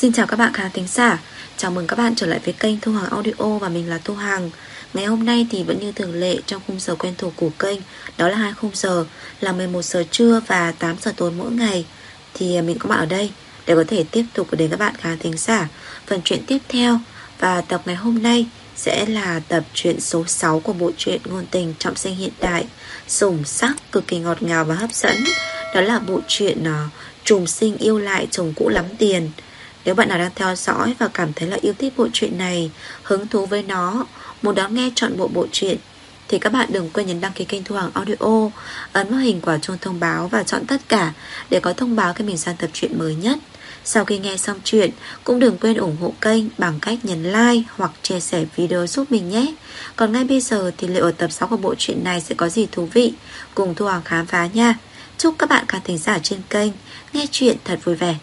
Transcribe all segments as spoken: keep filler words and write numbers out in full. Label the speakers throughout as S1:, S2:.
S1: Xin chào các bạn khán thính giả. Chào mừng các bạn trở lại với kênh Thu Hằng Audio và mình là Thu Hằng. Ngày hôm nay thì vẫn như thường lệ trong khung giờ quen thuộc của kênh, đó là hai khung giờ là mười một giờ trưa và tám giờ tối mỗi ngày. Thì mình có mặt ở đây để có thể tiếp tục đến các bạn khán thính giả phần truyện tiếp theo. Và tập ngày hôm nay sẽ là tập truyện số sáu của bộ truyện ngôn tình trọng sinh hiện đại, sủng sắc, cực kỳ ngọt ngào và hấp dẫn. Đó là bộ truyện uh, Trùng sinh yêu lại chồng cũ lắm tiền. Nếu bạn nào đang theo dõi và cảm thấy là yêu thích bộ truyện này, hứng thú với nó, muốn đón nghe trọn bộ bộ truyện, thì các bạn đừng quên nhấn đăng ký kênh Thu Hằng Audio, ấn vào hình quả chuông thông báo và chọn tất cả để có thông báo khi mình ra tập truyện mới nhất. Sau khi nghe xong chuyện, cũng đừng quên ủng hộ kênh bằng cách nhấn like hoặc chia sẻ video giúp mình nhé. Còn ngay bây giờ thì liệu ở tập sáu của bộ truyện này sẽ có gì thú vị, cùng Thu Hằng khám phá nha. Chúc các bạn khán thính giả trên kênh nghe chuyện thật vui vẻ.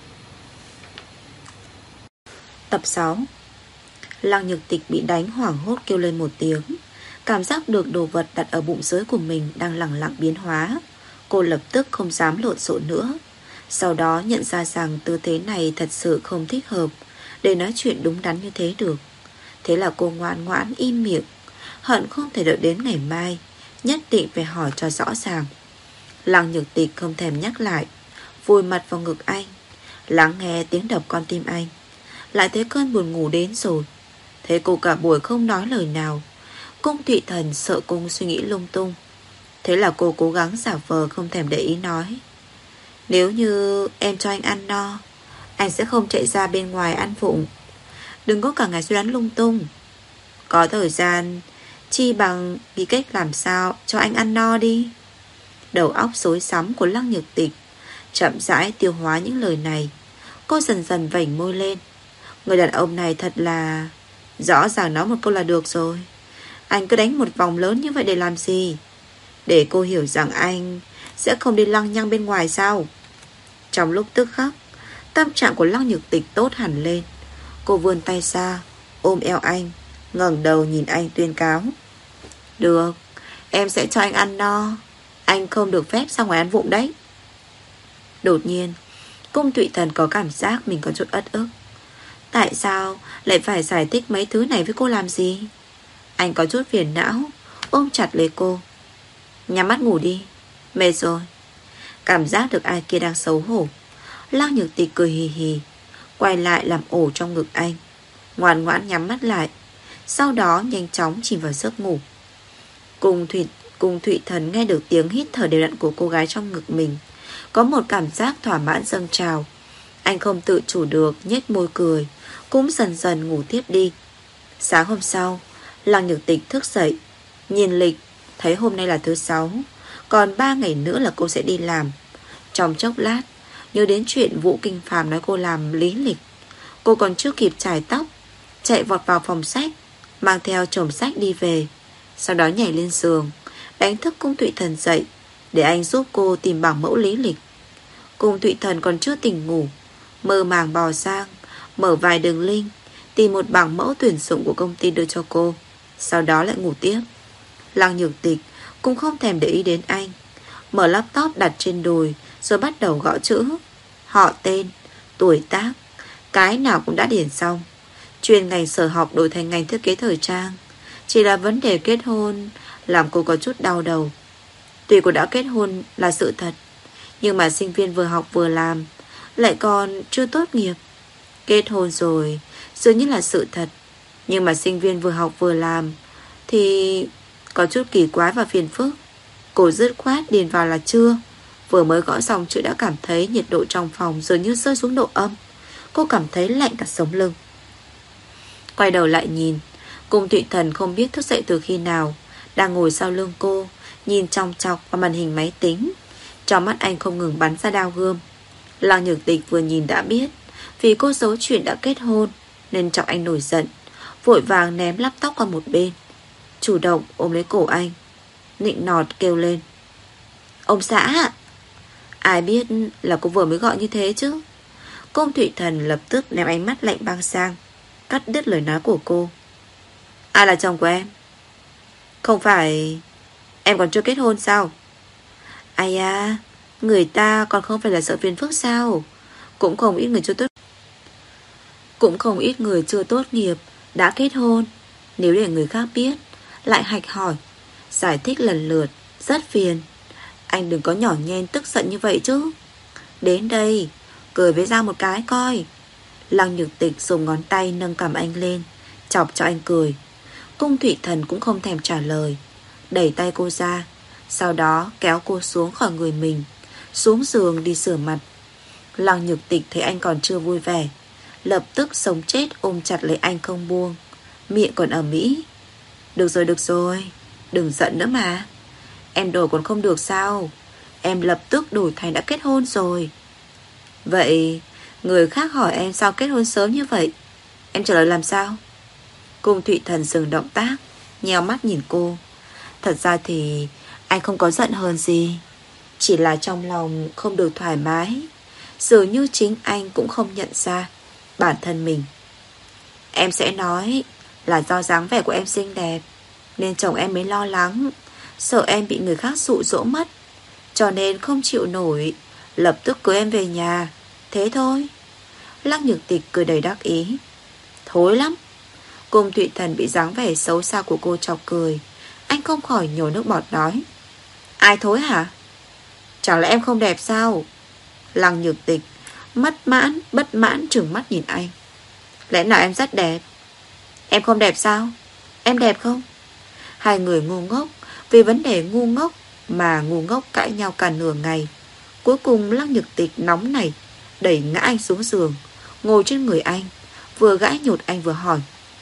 S1: Tập sáu. Lăng Nhược Tịch bị đánh hoảng hốt kêu lên một tiếng. Cảm giác được đồ vật đặt ở bụng dưới của mình đang lẳng lặng biến hóa. Cô lập tức không dám lộn xộn nữa. Sau đó nhận ra rằng tư thế này thật sự không thích hợp để nói chuyện đúng đắn như thế được. Thế là cô ngoan ngoãn im miệng, hận không thể đợi đến ngày mai, nhất định phải hỏi cho rõ ràng. Lăng Nhược Tịch không thèm nhắc lại, vùi mặt vào ngực anh, lắng nghe tiếng đập con tim anh. Lại thấy cơn buồn ngủ đến rồi. Thế cô cả buổi không nói lời nào. Cung Thụy Thần sợ cung suy nghĩ lung tung. Thế là cô cố gắng giả vờ không thèm để ý nói: nếu như em cho anh ăn no, anh sẽ không chạy ra bên ngoài ăn vụng. Đừng có cả ngày suy đoán lung tung. Có thời gian chi bằng nghĩ cách làm sao cho anh ăn no đi. Đầu óc rối rắm của Lăng Nhược Tịch chậm rãi tiêu hóa những lời này. Cô dần dần vểnh môi lên. Người đàn ông này thật là... rõ ràng nói một câu là được rồi. Anh cứ đánh một vòng lớn như vậy để làm gì? Để cô hiểu rằng anh sẽ không đi lăng nhăng bên ngoài sao? Trong lúc tức khắc, tâm trạng của Lăng Nhược Tịch tốt hẳn lên. Cô vươn tay ra, ôm eo anh, ngẩng đầu nhìn anh tuyên cáo: được, em sẽ cho anh ăn no. Anh không được phép ra ngoài ăn vụng đấy. Đột nhiên, Cung Thụy Thần có cảm giác mình có chút ất ức. Tại sao lại phải giải thích mấy thứ này với cô làm gì? Anh có chút phiền não, ôm chặt lấy cô. Nhắm mắt ngủ đi, mệt rồi. Cảm giác được ai kia đang xấu hổ, Lăng Nhược Tịch cười hì hì, quay lại làm ổ trong ngực anh, ngoan ngoãn nhắm mắt lại. Sau đó nhanh chóng chìm vào giấc ngủ. Cùng Thụy, cùng Thụy Thần nghe được tiếng hít thở đều đặn của cô gái trong ngực mình, có một cảm giác thỏa mãn dâng trào. Anh không tự chủ được nhếch môi cười, cũng dần dần ngủ tiếp đi. Sáng hôm sau, Lăng Nhược Tịch thức dậy, nhìn lịch, thấy hôm nay là thứ sáu, còn ba ngày nữa là cô sẽ đi làm. Trong chốc lát, nhớ đến chuyện Vũ Kinh Phàm nói cô làm lý lịch. Cô còn chưa kịp chải tóc, chạy vọt vào phòng sách, mang theo chồng sách đi về. Sau đó nhảy lên giường, đánh thức Cung Thụy Thần dậy, để anh giúp cô tìm bảng mẫu lý lịch. Cung Thụy Thần còn chưa tỉnh ngủ, mơ màng bò sang, mở vài đường link, tìm một bảng mẫu tuyển dụng của công ty đưa cho cô. Sau đó lại ngủ tiếp. Lăng Nhược Tịch cũng không thèm để ý đến anh, mở laptop đặt trên đùi, rồi bắt đầu gõ chữ, họ tên, tuổi tác, cái nào cũng đã điền xong. Chuyên ngành sở học đổi thành ngành thiết kế thời trang. Chỉ là vấn đề kết hôn làm cô có chút đau đầu. Tuy cô đã kết hôn là sự thật, nhưng mà sinh viên vừa học vừa làm, lại còn chưa tốt nghiệp. Kết hôn rồi dường như là sự thật, nhưng mà sinh viên vừa học vừa làm thì có chút kỳ quái và phiền phức. Cô dứt khoát điền vào là chưa. Vừa mới gõ xong chữ đã cảm thấy nhiệt độ trong phòng dường như rơi xuống độ âm. Cô cảm thấy lạnh cả sống lưng. Quay đầu lại nhìn, Cung Thụy Thần không biết thức dậy từ khi nào, đang ngồi sau lưng cô, nhìn chòng chọc vào màn hình máy tính. Trong mắt anh không ngừng bắn ra đao gươm. Lăng Nhược Tịch vừa nhìn đã biết, vì cô giấu chuyện đã kết hôn nên chọc anh nổi giận, vội vàng ném laptop qua một bên, chủ động ôm lấy cổ anh, nịnh nọt kêu lên: ông xã! Ai biết là cô vừa mới gọi như thế chứ. Cung Thụy Thần lập tức ném ánh mắt lạnh băng sang, cắt đứt lời nói của cô. Ai là chồng của em? Không phải em còn chưa kết hôn sao? Ai à, người ta còn không phải là sợ phiền phức sao? Cũng không ít người chưa tốt. Cũng không ít người chưa tốt nghiệp đã kết hôn. Nếu để người khác biết, lại hạch hỏi, giải thích lần lượt, rất phiền. Anh đừng có nhỏ nhen tức giận như vậy chứ. Đến đây, cười với Giang một cái coi. Lăng Nhược Tịch dùng ngón tay nâng cằm anh lên, chọc cho anh cười. Cung Thụy Thần cũng không thèm trả lời, đẩy tay cô ra, sau đó kéo cô xuống khỏi người mình, xuống giường đi rửa mặt. Lăng Nhược Tịch thấy anh còn chưa vui vẻ, lập tức sống chết ôm chặt lấy anh không buông, miệng còn ầm ĩ. Được rồi, được rồi, đừng giận nữa mà. Em đổi còn không được sao? Em lập tức đổi thành đã kết hôn rồi. Vậy người khác hỏi em sao kết hôn sớm như vậy, em trả lời làm sao? Cung Thụy Thần dừng động tác, nheo mắt nhìn cô. Thật ra thì anh không có giận hờn gì, chỉ là trong lòng không được thoải mái. Dường như chính anh cũng không nhận ra bản thân mình. Em sẽ nói là do dáng vẻ của em xinh đẹp nên chồng em mới lo lắng, sợ em bị người khác dụ dỗ mất, cho nên không chịu nổi, lập tức cưới em về nhà. Thế thôi. Lăng Nhược Tịch cười đầy đắc ý. Thối lắm. Cung Thụy Thần bị dáng vẻ xấu xa của cô chọc cười. Anh không khỏi nhổ nước bọt nói, ai thối hả? Chẳng lẽ em không đẹp sao? Lăng Nhược Tịch mất mãn, bất mãn trừng mắt nhìn anh. Lẽ nào em rất đẹp? Em không đẹp sao? Em đẹp không? Hai người ngu ngốc vì vấn đề ngu ngốc mà ngu ngốc cãi nhau cả nửa ngày. Cuối cùng Lăng Nhược Tịch nóng này đẩy ngã anh xuống giường, ngồi trên người anh, vừa gãi nhột anh vừa hỏi,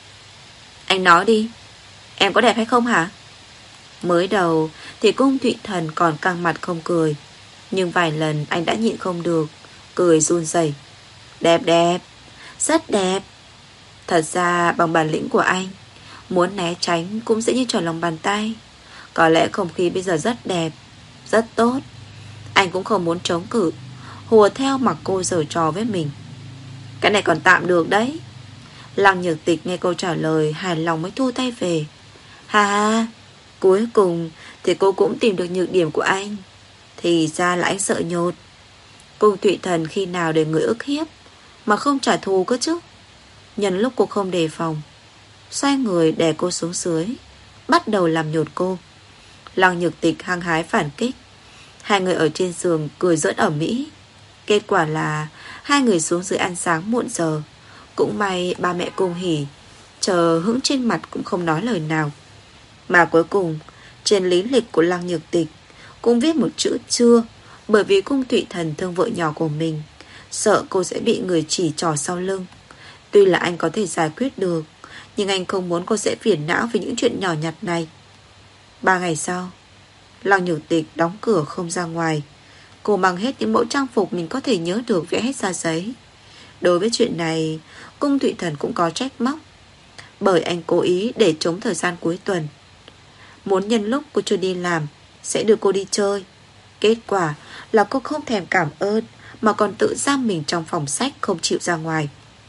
S1: anh nói đi, em có đẹp hay không hả? Mới đầu thì Cung Thụy Thần còn căng mặt không cười, nhưng vài lần anh đã nhịn không được, cười run rẩy. Đẹp đẹp, rất đẹp. Thật ra bằng bản lĩnh của anh, muốn né tránh cũng dễ như trở lòng bàn tay. Có lẽ không khí bây giờ rất đẹp, rất tốt. Anh cũng không muốn chống cự, hùa theo mặc cô giở trò với mình. Cái này còn tạm được đấy. Lăng Nhược Tịch nghe câu trả lời hài lòng mới thu tay về. Ha ha, cuối cùng thì cô cũng tìm được nhược điểm của anh. Thì ra là anh sợ nhột. Cung Thụy Thần khi nào để người ức hiếp mà không trả thù cơ chứ? Nhân lúc cô không đề phòng, xoay người đè cô xuống dưới, bắt đầu làm nhột cô. Lăng Nhược Tịch hăng hái phản kích. Hai người ở trên giường cười giỡn ẩm mỹ. Kết quả là hai người xuống dưới ăn sáng muộn giờ. Cũng may ba mẹ Cung Hỉ chờ hững trên mặt cũng không nói lời nào. Mà cuối cùng trên lý lịch của Lăng Nhược Tịch cũng viết một chữ chưa, bởi vì Cung Thụy Thần thương vợ nhỏ của mình, sợ cô sẽ bị người chỉ trỏ sau lưng. Tuy là anh có thể giải quyết được, nhưng anh không muốn cô sẽ phiền não về những chuyện nhỏ nhặt này. Ba ngày sau, Lăng Nhược Tịch đóng cửa không ra ngoài. Cô mang hết những mẫu trang phục mình có thể nhớ được vẽ hết ra giấy. Đối với chuyện này, Cung Thụy Thần cũng có trách móc, bởi anh cố ý để trống thời gian cuối tuần, muốn nhân lúc cô chưa đi làm sẽ đưa cô đi chơi. Kết quả là cô không thèm cảm ơn mà còn tự giam mình trong phòng sách không chịu ra ngoài.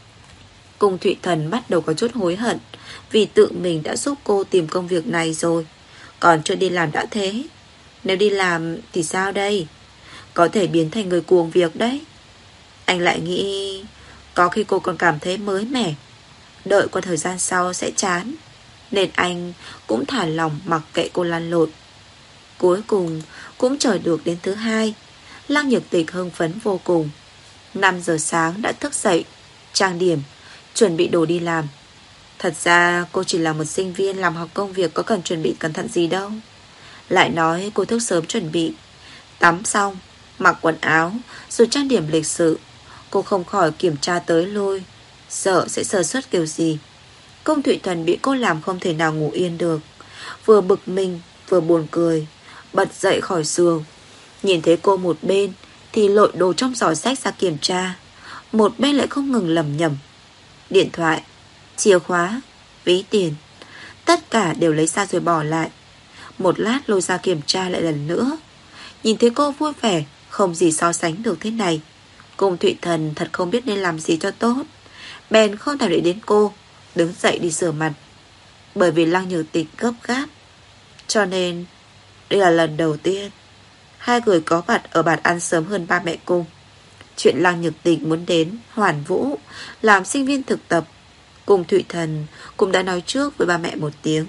S1: Cung Thụy Thần bắt đầu có chút hối hận vì tự mình đã giúp cô tìm công việc này rồi, còn chưa đi làm đã thế. Nếu đi làm thì sao đây? Có thể biến thành người cuồng việc đấy. Anh lại nghĩ có khi cô còn cảm thấy mới mẻ, đợi qua thời gian sau sẽ chán, nên anh cũng thả lòng mặc kệ cô lăn lộn. Cuối cùng cũng chờ được đến thứ hai. Lăng Nhược Tịch hưng phấn vô cùng. Năm giờ sáng đã thức dậy, trang điểm, chuẩn bị đồ đi làm. Thật ra cô chỉ là một sinh viên làm học công việc, có cần chuẩn bị cẩn thận gì đâu. Lại nói cô thức sớm chuẩn bị, tắm xong, mặc quần áo, rồi trang điểm lịch sự. Cô không khỏi kiểm tra tới lui, sợ sẽ sơ suất kiểu gì. Cung Thụy Thần bị cô làm không thể nào ngủ yên được, vừa bực mình vừa buồn cười, bật dậy khỏi giường. Nhìn thấy cô một bên thì lội đồ trong giỏ sách ra kiểm tra, một bên lại không ngừng lẩm nhẩm. Điện thoại, chìa khóa, ví tiền, tất cả đều lấy ra rồi bỏ lại. Một lát lôi ra kiểm tra lại lần nữa. Nhìn thấy cô vui vẻ, không gì so sánh được thế này, Cung Thụy Thần thật không biết nên làm gì cho tốt, bèn không thèm để đến cô, đứng dậy đi rửa mặt. Bởi vì Lăng Nhược Tịch gấp gáp, cho nên đây là lần đầu tiên hai người có mặt ở bàn ăn sớm hơn ba mẹ Cung. Chuyện Lăng Nhược Tịch muốn đến Hoàn Vũ làm sinh viên thực tập cùng Thụy Thần cũng đã nói trước với ba mẹ một tiếng.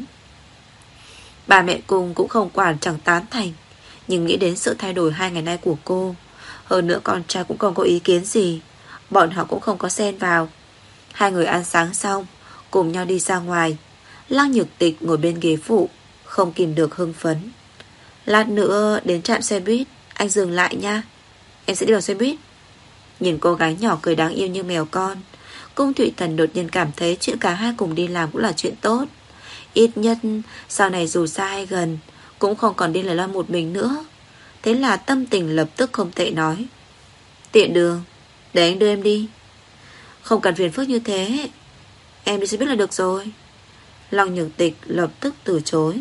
S1: Ba mẹ cùng cũng không quản chẳng tán thành, nhưng nghĩ đến sự thay đổi hai ngày nay của cô, hơn nữa con trai cũng không có ý kiến gì, bọn họ cũng không có xen vào. Hai người ăn sáng xong cùng nhau đi ra ngoài. Lăng Nhược Tịch ngồi bên ghế phụ, không kìm được hưng phấn. Lát nữa đến trạm xe buýt, anh dừng lại nha, em sẽ đi vào xe buýt. Nhìn cô gái nhỏ cười đáng yêu như mèo con, Cung Thụy Thần đột nhiên cảm thấy chuyện cả hai cùng đi làm cũng là chuyện tốt. Ít nhất sau này dù xa hay gần cũng không còn đi là một mình nữa. Thế là tâm tình lập tức không tệ nói: tiện đường, để anh đưa em đi. Không cần phiền phức như thế, em đi xe buýt là được rồi. Lăng Nhược Tịch lập tức từ chối.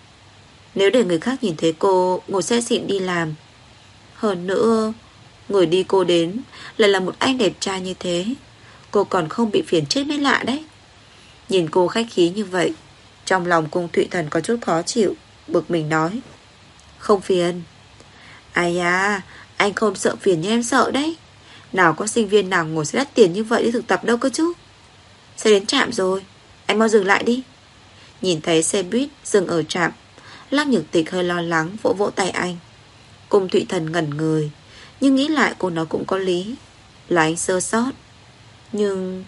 S1: Nếu để người khác nhìn thấy cô ngồi xe xịn đi làm, hơn nữa người đi cô đến lại là một anh đẹp trai như thế, cô còn không bị phiền chết mới lạ đấy. Nhìn cô khách khí như vậy, trong lòng Cung Thụy Thần có chút khó chịu, bực mình nói: không phiền. Ai à, anh không sợ phiền như em sợ đấy. Nào có sinh viên nào ngồi xe đắt tiền như vậy đi thực tập đâu cơ chứ. Xe đến trạm rồi, anh mau dừng lại đi. Nhìn thấy xe buýt dừng ở trạm, Lăng Nhược Tịch hơi lo lắng vỗ vỗ tay anh. Cung Thụy Thần ngẩn người, nhưng nghĩ lại cô nói cũng có lý, là anh sơ sót. Nhưng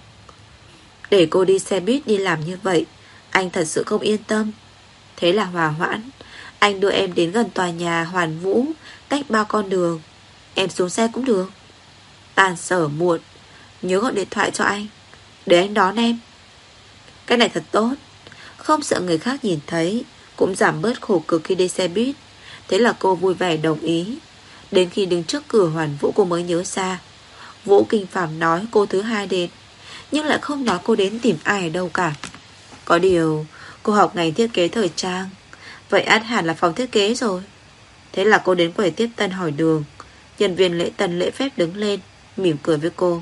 S1: để cô đi xe buýt đi làm như vậy, anh thật sự không yên tâm. Thế là hòa hoãn, anh đưa em đến gần tòa nhà Hoàn Vũ, cách ba con đường. Em xuống xe cũng được. Tan sở muộn, nhớ gọi điện thoại cho anh, để anh đón em. Cái này thật tốt, không sợ người khác nhìn thấy, cũng giảm bớt khổ cực khi đi xe buýt. Thế là cô vui vẻ đồng ý. Đến khi đứng trước cửa Hoàn Vũ cô mới nhớ ra, Vũ Kinh Phạm nói cô thứ hai đến, nhưng lại không nói cô đến tìm ai ở đâu cả. Có điều cô học ngành thiết kế thời trang, vậy ắt hẳn là phòng thiết kế rồi. Thế là cô đến quầy tiếp tân hỏi đường. Nhân viên lễ tân lễ phép đứng lên, mỉm cười với cô.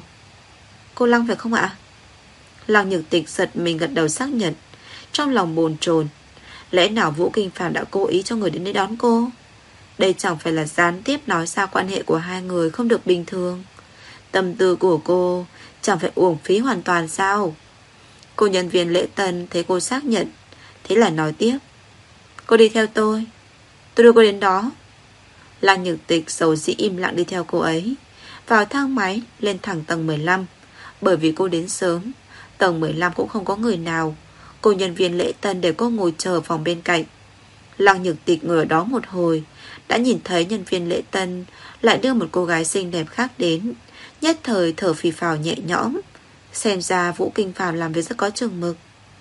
S1: Cô Lăng phải không ạ? Lăng Nhược Tịch giật mình gật đầu xác nhận, trong lòng bồn chồn. Lẽ nào Vũ Kinh Phạm đã cố ý cho người đến đây đón cô? Đây chẳng phải là gián tiếp nói ra quan hệ của hai người không được bình thường. Tâm tư của cô chẳng phải uổng phí hoàn toàn sao? Cô nhân viên lễ tân thấy cô xác nhận, thế là nói tiếp: cô đi theo tôi, tôi đưa cô đến đó. Lăng Nhược Tịch xấu dĩ im lặng đi theo cô ấy. Vào thang máy lên thẳng tầng mười lăm. Bởi vì cô đến sớm, tầng mười lăm cũng không có người nào. Cô nhân viên lễ tân để cô ngồi chờ phòng bên cạnh. Lăng Nhược Tịch ngồi ở đó một hồi, đã nhìn thấy nhân viên lễ tân lại đưa một cô gái xinh đẹp khác đến. Nhất thời thở phì phào nhẹ nhõm. Xem ra Vũ Kinh Phạm làm việc rất có chừng mực.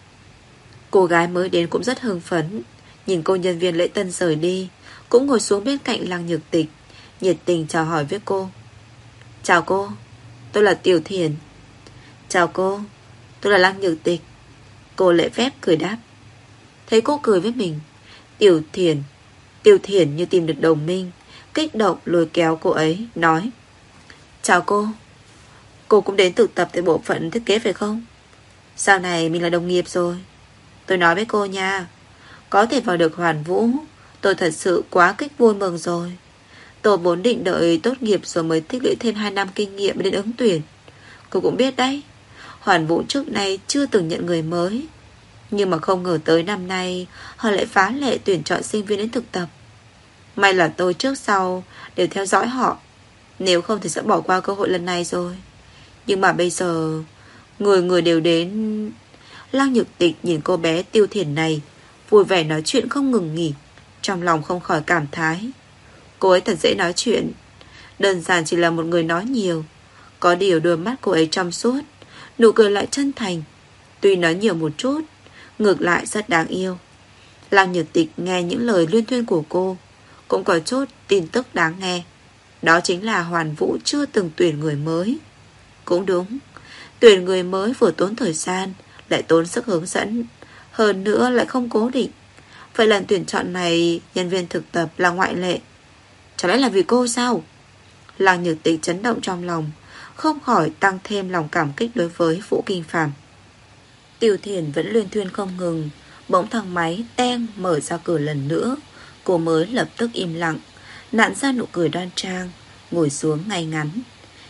S1: Cô gái mới đến cũng rất hưng phấn. Nhìn cô nhân viên lễ tân rời đi, cũng ngồi xuống bên cạnh Lăng Nhược Tịch, nhiệt tình chào hỏi với cô. Chào cô, tôi là Tiểu Thiển. Chào cô, tôi là Lăng Nhược Tịch. Cô lễ phép cười đáp. Thấy cô cười với mình, Tiểu Thiển Tiểu Thiển như tìm được đồng minh, kích động lôi kéo cô ấy, nói: chào cô, cô cũng đến thực tập tại bộ phận thiết kế phải không? Sau này mình là đồng nghiệp rồi. Tôi nói với cô nha, có thể vào được Hoàn Vũ, tôi thật sự quá kích vui mừng rồi. Tôi vốn định đợi tốt nghiệp rồi mới tích lũy thêm hai năm kinh nghiệm để đến ứng tuyển. Cô cũng biết đấy, Hoàn Vũ trước nay chưa từng nhận người mới, nhưng mà không ngờ tới năm nay họ lại phá lệ tuyển chọn sinh viên đến thực tập. May là tôi trước sau đều theo dõi họ, nếu không thì sẽ bỏ qua cơ hội lần này rồi. Nhưng mà bây giờ người người đều đến. Lăng Nhược Tịch nhìn cô bé Tiêu Thiển này vui vẻ nói chuyện không ngừng nghỉ, trong lòng không khỏi cảm thái. Cô ấy thật dễ nói chuyện, đơn giản chỉ là một người nói nhiều. Có điều đôi mắt cô ấy trong suốt, nụ cười lại chân thành. Tuy nói nhiều một chút, ngược lại rất đáng yêu. Lăng Nhược Tịch nghe những lời luyên thuyên của cô, cũng có chút tin tức đáng nghe. Đó chính là Hoàn Vũ chưa từng tuyển người mới. Cũng đúng, tuyển người mới vừa tốn thời gian, lại tốn sức hướng dẫn, hơn nữa lại không cố định. Vậy lần tuyển chọn này, nhân viên thực tập là ngoại lệ. Chẳng lẽ là vì cô sao? Lăng Nhược Tịch chấn động trong lòng, không khỏi tăng thêm lòng cảm kích đối với Vũ Kinh Phạm. Tiểu Thiển vẫn luyên thuyên không ngừng. Bỗng thang máy teng mở ra cửa lần nữa, cô mới lập tức im lặng, nặn ra nụ cười đoan trang, ngồi xuống ngay ngắn.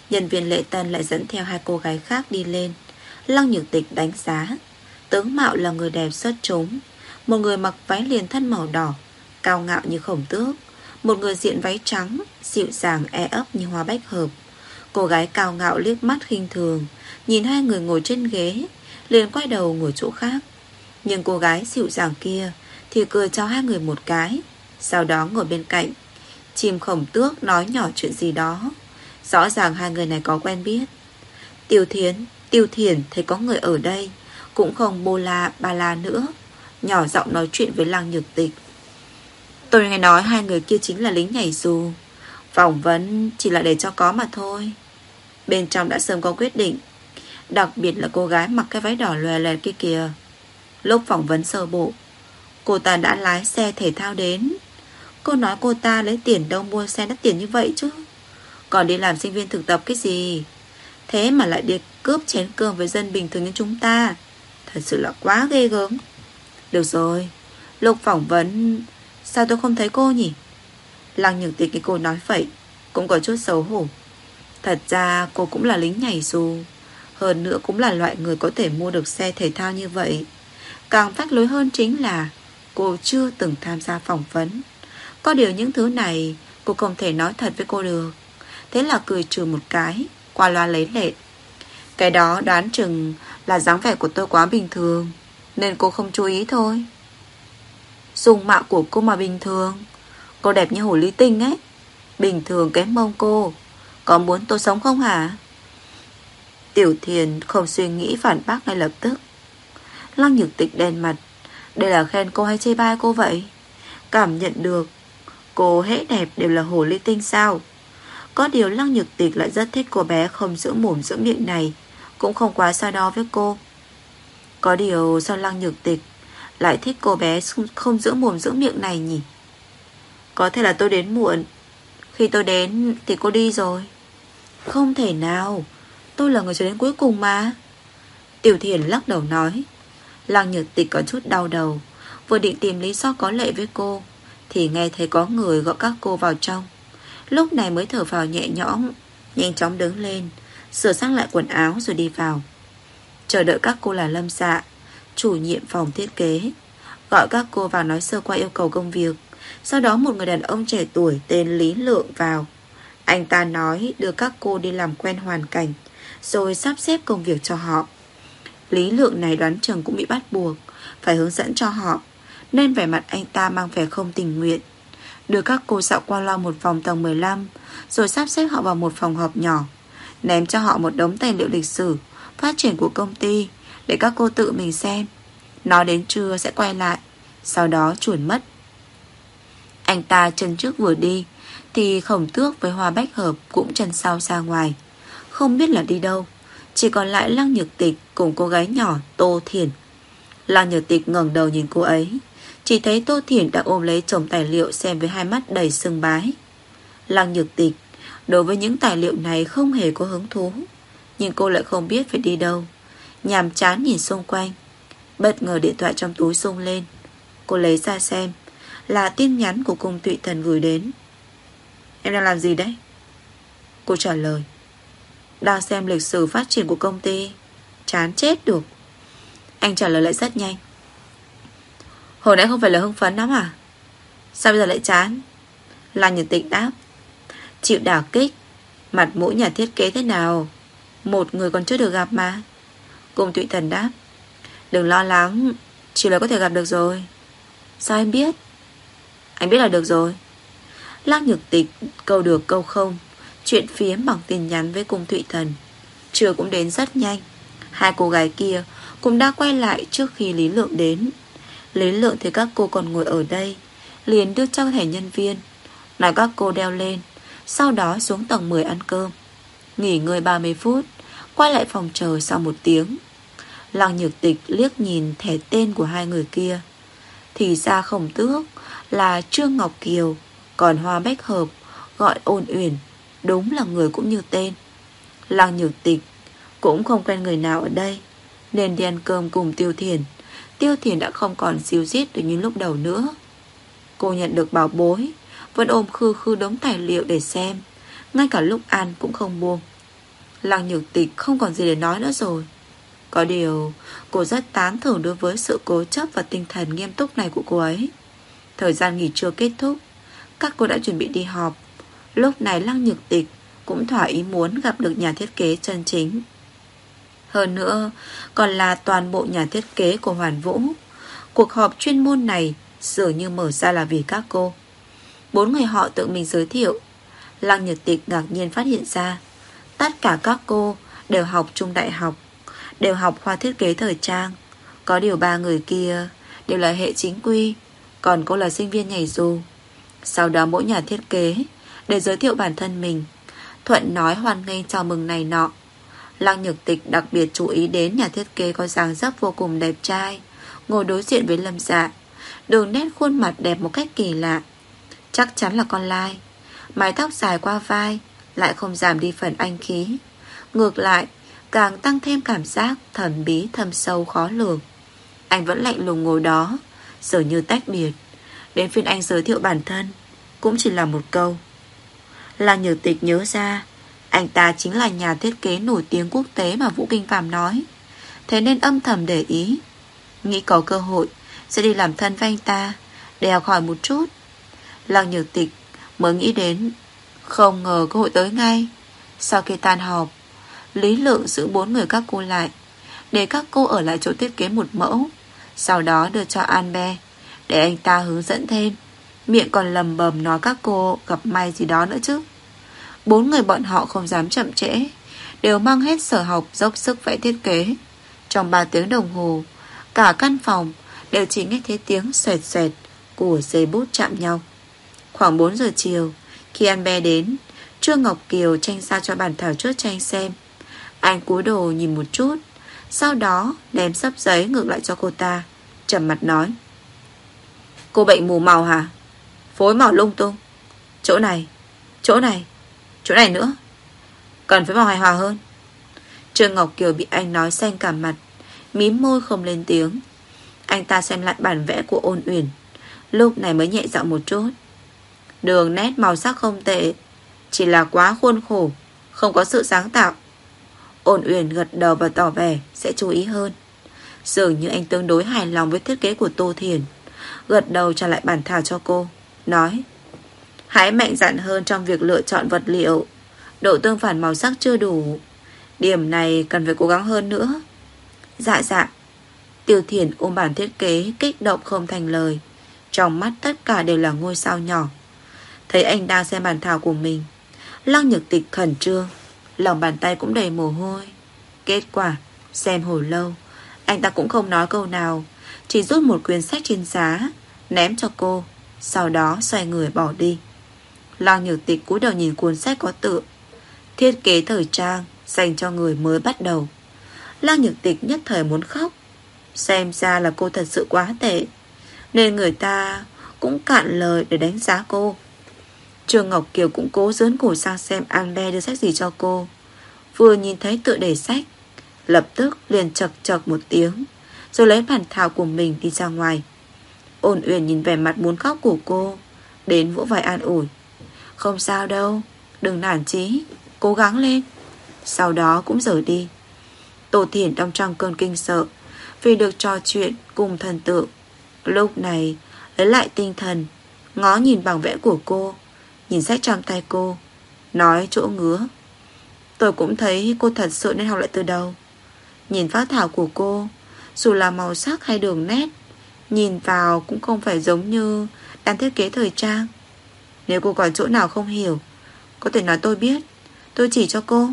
S1: Nhân viên lễ tân lại dẫn theo hai cô gái khác đi lên. Lăng Nhược Tịch đánh giá. Tướng mạo là người đẹp xuất chúng. Một người mặc váy liền thân màu đỏ, cao ngạo như khổng tước. Một người diện váy trắng, dịu dàng e ấp như hoa bách hợp. Cô gái cao ngạo liếc mắt khinh thường, nhìn hai người ngồi trên ghế, liền quay đầu ngồi chỗ khác. Nhưng cô gái dịu dàng kia thì cười cho hai người một cái, sau đó ngồi bên cạnh. Chim khổng tước nói nhỏ chuyện gì đó. Rõ ràng hai người này có quen biết. Tiêu Thiến, Tiêu Thiển thấy có người ở đây, cũng không bô la ba la nữa, nhỏ giọng nói chuyện với Lăng Nhược Tịch. Tôi nghe nói hai người kia chính là lính nhảy dù. Phỏng vấn chỉ là để cho có mà thôi. Bên trong đã sớm có quyết định. Đặc biệt là cô gái mặc cái váy đỏ lòe loẹt kia kìa. Lúc phỏng vấn sơ bộ, cô ta đã lái xe thể thao đến. Cô nói cô ta lấy tiền đâu mua xe đắt tiền như vậy chứ. Còn đi làm sinh viên thực tập cái gì. Thế mà lại đi cướp chén cơm với dân bình thường như chúng ta. Thật sự là quá ghê gớm. Được rồi, lúc phỏng vấn sao tôi không thấy cô nhỉ? Lăng Nhược Tịch cái cô nói vậy cũng có chút xấu hổ. Thật ra cô cũng là lính nhảy dù, hơn nữa cũng là loại người có thể mua được xe thể thao như vậy. Càng phách lối hơn chính là cô chưa từng tham gia phỏng vấn. Có điều những thứ này cô không thể nói thật với cô được. Thế là cười trừ một cái, qua loa lấy lệ. Cái đó đoán chừng là dáng vẻ của tôi quá bình thường, nên cô không chú ý thôi. Dung mạo của cô mà bình thường. Cô đẹp như hồ ly tinh ấy. Bình thường kém mông cô. Có muốn tôi sống không hả? Tiểu Thiền không suy nghĩ phản bác ngay lập tức. Lăng Nhược Tịch đen mặt. Đây là khen cô hay chê bai cô vậy? Cảm nhận được cô hễ đẹp đều là hồ ly tinh sao? Có điều Lăng Nhược Tịch lại rất thích cô bé không giữ mồm giữ miệng này, cũng không quá so đo với cô. Có điều sao Lăng Nhược Tịch lại thích cô bé không giữ mồm giữ miệng này nhỉ? Có thể là tôi đến muộn. Khi tôi đến thì cô đi rồi. Không thể nào, tôi là người cho đến cuối cùng mà. Tiểu Thiền lắc đầu nói. Lăng Nhược Tịch có chút đau đầu, vừa định tìm lý do có lệ với cô thì nghe thấy có người gọi các cô vào trong. Lúc này mới thở vào nhẹ nhõm, nhanh chóng đứng lên, sửa sang lại quần áo rồi đi vào. Chờ đợi các cô là Lâm Dạ, chủ nhiệm phòng thiết kế, gọi các cô vào nói sơ qua yêu cầu công việc. Sau đó một người đàn ông trẻ tuổi tên Lý Lượng vào. Anh ta nói đưa các cô đi làm quen hoàn cảnh, rồi sắp xếp công việc cho họ. Lý Lượng này đoán chừng cũng bị bắt buộc phải hướng dẫn cho họ, nên vẻ mặt anh ta mang vẻ không tình nguyện. Đưa các cô dạo qua loa một phòng tầng mười lăm, rồi sắp xếp họ vào một phòng họp nhỏ, ném cho họ một đống tài liệu lịch sử phát triển của công ty để các cô tự mình xem. Nói đến trưa sẽ quay lại, sau đó chuồn mất. Anh ta chân trước vừa đi thì Khổng Tước với Hoa Bách Hợp cũng chân sau ra ngoài, không biết là đi đâu. Chỉ còn lại Lăng Nhược Tịch cùng cô gái nhỏ Tô Thiển. Lăng Nhược Tịch ngẩng đầu nhìn cô ấy, chỉ thấy Tô Thiển đã ôm lấy chồng tài liệu xem với hai mắt đầy sưng bái. Lăng Nhược Tịch đối với những tài liệu này không hề có hứng thú, nhưng cô lại không biết phải đi đâu, nhàm chán nhìn xung quanh. Bất ngờ điện thoại trong túi rung lên. Cô lấy ra xem, là tin nhắn của Cung Thụy Thần gửi đến. Em đang làm gì đấy? Cô trả lời. Đang xem lịch sử phát triển của công ty. Chán chết được. Anh trả lời lại rất nhanh. Hồi nãy không phải là hưng phấn lắm à? Sao bây giờ lại chán? Lăng Nhược Tịch đáp. Chịu đả kích. Mặt mũi nhà thiết kế thế nào? Một người còn chưa được gặp mà. Cung Thụy Thần đáp. Đừng lo lắng, chỉ là có thể gặp được rồi. Sao em biết? Anh biết là được rồi. Lăng Nhược Tịch câu được câu không, chuyện phiếm bằng tin nhắn với Cung Thụy Thần. Trưa cũng đến rất nhanh. Hai cô gái kia cũng đã quay lại trước khi Lý Lượng đến. Lý Lượng thì các cô còn ngồi ở đây, liền đưa cho thẻ nhân viên, nói các cô đeo lên, sau đó xuống tầng mười ăn cơm, nghỉ ngơi ba mươi phút, quay lại phòng chờ sau một tiếng. Lăng Nhược Tịch liếc nhìn thẻ tên của hai người kia. Thì ra Khổng Tước là Trương Ngọc Kiều, còn Hoa Bách Hợp gọi Ôn Uyển, đúng là người cũng như tên. Lăng Nhược Tịch cũng không quen người nào ở đây, nên đi ăn cơm cùng Tiêu Thiền. Tiêu Thiền đã không còn xíu rít được như lúc đầu nữa. Cô nhận được bảo bối, vẫn ôm khư khư đống tài liệu để xem, ngay cả lúc ăn cũng không buông. Lăng Nhược Tịch không còn gì để nói nữa rồi. Có điều cô rất tán thưởng đối với sự cố chấp và tinh thần nghiêm túc này của cô ấy. Thời gian nghỉ trưa kết thúc, các cô đã chuẩn bị đi họp. Lúc này Lăng Nhược Tịch cũng thỏa ý muốn gặp được nhà thiết kế chân chính. Hơn nữa còn là toàn bộ nhà thiết kế của Hoàn Vũ. Cuộc họp chuyên môn này dường như mở ra là vì các cô. Bốn người họ tự mình giới thiệu. Lăng Nhược Tịch ngạc nhiên phát hiện ra tất cả các cô đều học trung đại học, đều học khoa thiết kế thời trang. Có điều ba người kia đều là hệ chính quy, còn cô là sinh viên nhảy dù. Sau đó mỗi nhà thiết kế để giới thiệu bản thân mình, thuận nói hoan nghênh chào mừng này nọ. Lăng Nhược Tịch đặc biệt chú ý đến nhà thiết kế có dáng dấp vô cùng đẹp trai, ngồi đối diện với Lâm Dạ. Đường nét khuôn mặt đẹp một cách kỳ lạ, chắc chắn là con lai. Mái tóc dài qua vai lại không giảm đi phần anh khí, ngược lại càng tăng thêm cảm giác thần bí thâm sâu khó lường. Anh vẫn lạnh lùng ngồi đó, dường như tách biệt. Đến phiên anh giới thiệu bản thân cũng chỉ là một câu. Lăng Nhược Tịch nhớ ra anh ta chính là nhà thiết kế nổi tiếng quốc tế mà Vũ Kinh Phạm nói, thế nên âm thầm để ý, nghĩ có cơ hội sẽ đi làm thân với anh ta để học hỏi một chút. Lăng Nhược Tịch mới nghĩ đến, không ngờ cơ hội tới ngay. Sau khi tan họp, Lý Lượng giữ bốn người các cô lại, để các cô ở lại chỗ thiết kế một mẫu, sau đó đưa cho An-be để anh ta hướng dẫn thêm, miệng còn lầm bầm nói các cô gặp may gì đó nữa chứ. Bốn người bọn họ không dám chậm trễ, đều mang hết sở học dốc sức vẽ thiết kế. Trong ba tiếng đồng hồ, cả căn phòng đều chỉ nghe thấy tiếng xoẹt xoẹt của giấy bút chạm nhau. Khoảng bốn giờ chiều, khi An-be đến, Trương Ngọc Kiều tranh sao cho bản thảo trước cho anh xem. Anh cúi đầu nhìn một chút, sau đó ném sấp giấy ngược lại cho cô ta, trầm mặt nói: Cô bệnh mù màu hả? Phối màu lung tung, chỗ này, chỗ này, chỗ này nữa, cần phải màu hài hòa hơn. Trương Ngọc Kiều bị anh nói xanh cả mặt, mím môi không lên tiếng. Anh ta xem lại bản vẽ của Ôn Uyển, lúc này mới nhẹ giọng một chút: Đường nét màu sắc không tệ, chỉ là quá khuôn khổ, không có sự sáng tạo. Ôn Uyển gật đầu và tỏ vẻ sẽ chú ý hơn. Dường như anh tương đối hài lòng với thiết kế của Tô Thiển, gật đầu trả lại bản thảo cho cô, nói: Hãy mạnh dạn hơn trong việc lựa chọn vật liệu, độ tương phản màu sắc chưa đủ, điểm này cần phải cố gắng hơn nữa. Dạ dạ. Tiêu Thiển ôm bản thiết kế kích động không thành lời, trong mắt tất cả đều là ngôi sao nhỏ. Thấy anh đang xem bản thảo của mình, Lăng Nhược Tịch khẩn trương, lòng bàn tay cũng đầy mồ hôi. Kết quả xem hồi lâu, anh ta cũng không nói câu nào, chỉ rút một quyển sách trên giá ném cho cô, sau đó xoay người bỏ đi. Lăng Nhược Tịch cúi đầu nhìn cuốn sách có tựa Thiết kế thời trang dành cho người mới bắt đầu. Lăng Nhược Tịch nhất thời muốn khóc. Xem ra là cô thật sự quá tệ, nên người ta cũng cạn lời để đánh giá cô. Trương Ngọc Kiều cũng cố dướn cổ sang xem An-be đưa sách gì cho cô. Vừa nhìn thấy tựa đề sách, lập tức liền chật chật một tiếng, rồi lấy bản thảo của mình đi ra ngoài. Ôn Uyển nhìn vẻ mặt muốn khóc của cô, đến vỗ vai an ủi: Không sao đâu, đừng nản chí, cố gắng lên. Sau đó cũng rời đi. Tô Thiển đang trong cơn kinh sợ vì được trò chuyện cùng thần tượng, lúc này lấy lại tinh thần, ngó nhìn bảng vẽ của cô, nhìn sách trong tay cô, nói chỗ ngứa: Tôi cũng thấy cô thật sự nên học lại từ đầu. Nhìn phác thảo của cô, dù là màu sắc hay đường nét, nhìn vào cũng không phải giống như đang thiết kế thời trang. Nếu cô còn chỗ nào không hiểu, có thể nói tôi biết, tôi chỉ cho cô.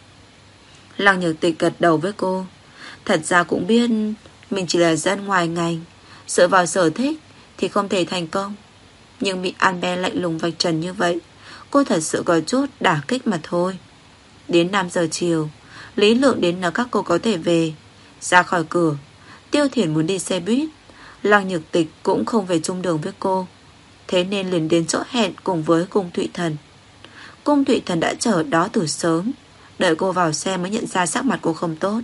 S1: Lăng Nhược Tịch gật đầu với cô. Thật ra cũng biết mình chỉ là dân ngoài ngành, dựa vào sở thích thì không thể thành công, nhưng bị An-be lạnh lùng vạch trần như vậy, cô thật sự có chút đả kích mà thôi. Đến năm giờ chiều, Lý Lượng đến nói các cô có thể về. Ra khỏi cửa, Tiêu Thiển muốn đi xe buýt, Lăng Nhược Tịch cũng không về chung đường với cô, thế nên liền đến chỗ hẹn cùng với Cung Thụy Thần. Cung Thụy Thần đã chờ đó từ sớm, đợi cô vào xe mới nhận ra sắc mặt cô không tốt.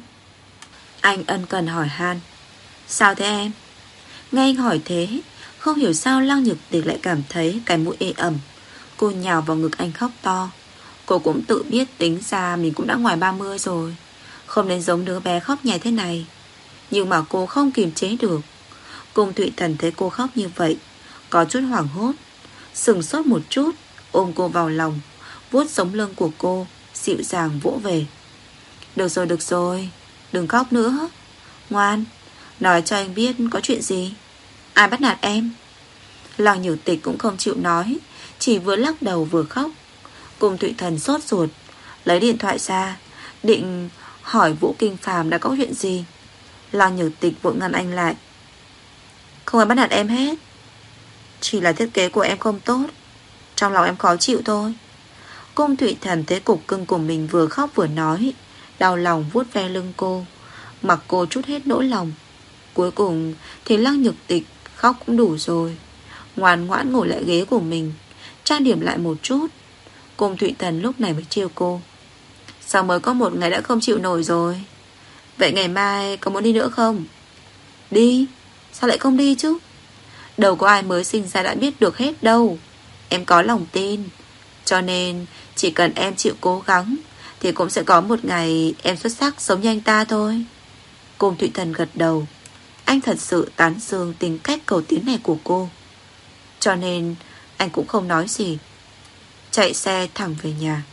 S1: Anh ân cần hỏi han: Sao thế em? Nghe anh hỏi thế, không hiểu sao Lăng Nhược Tịch lại cảm thấy cái mũi ê ẩm. Cô nhào vào ngực anh khóc to. Cô cũng tự biết tính ra mình cũng đã ngoài ba mươi rồi, không nên giống đứa bé khóc nhè thế này. Nhưng mà cô không kiềm chế được. Cung Thụy Thần thấy cô khóc như vậy, có chút hoảng hốt, sừng sốt một chút, ôm cô vào lòng, vuốt sống lưng của cô, dịu dàng vỗ về. Được rồi, được rồi, đừng khóc nữa. Ngoan, nói cho anh biết có chuyện gì. Ai bắt nạt em? Lăng Nhược Tịch cũng không chịu nói, chỉ vừa lắc đầu vừa khóc. Cung Thụy Thần sốt ruột, lấy điện thoại ra, định hỏi Vũ Kinh Phàm đã có chuyện gì. Lăng Nhược Tịch vội ngăn anh lại. Không ai bắt nạt em hết, chỉ là thiết kế của em không tốt, trong lòng em khó chịu thôi. Cung Thụy Thần thấy cục cưng của mình vừa khóc vừa nói, đau lòng vuốt ve lưng cô, mặc cô trút hết nỗi lòng. Cuối cùng thì Lăng Nhược Tịch khóc cũng đủ rồi, ngoan ngoãn ngồi lại ghế của mình, trang điểm lại một chút. Cung Thụy Thần lúc này mới trêu cô. Sao mới có một ngày đã không chịu nổi rồi? Vậy ngày mai có muốn đi nữa không? Đi? Sao lại không đi chứ? Đâu có ai mới sinh ra đã biết được hết đâu. Em có lòng tin, cho nên chỉ cần em chịu cố gắng thì cũng sẽ có một ngày em xuất sắc giống như anh ta thôi. Cung Thụy Thần gật đầu. Anh thật sự tán dương tính cách cầu tiến này của cô, cho nên anh cũng không nói gì, chạy xe thẳng về nhà.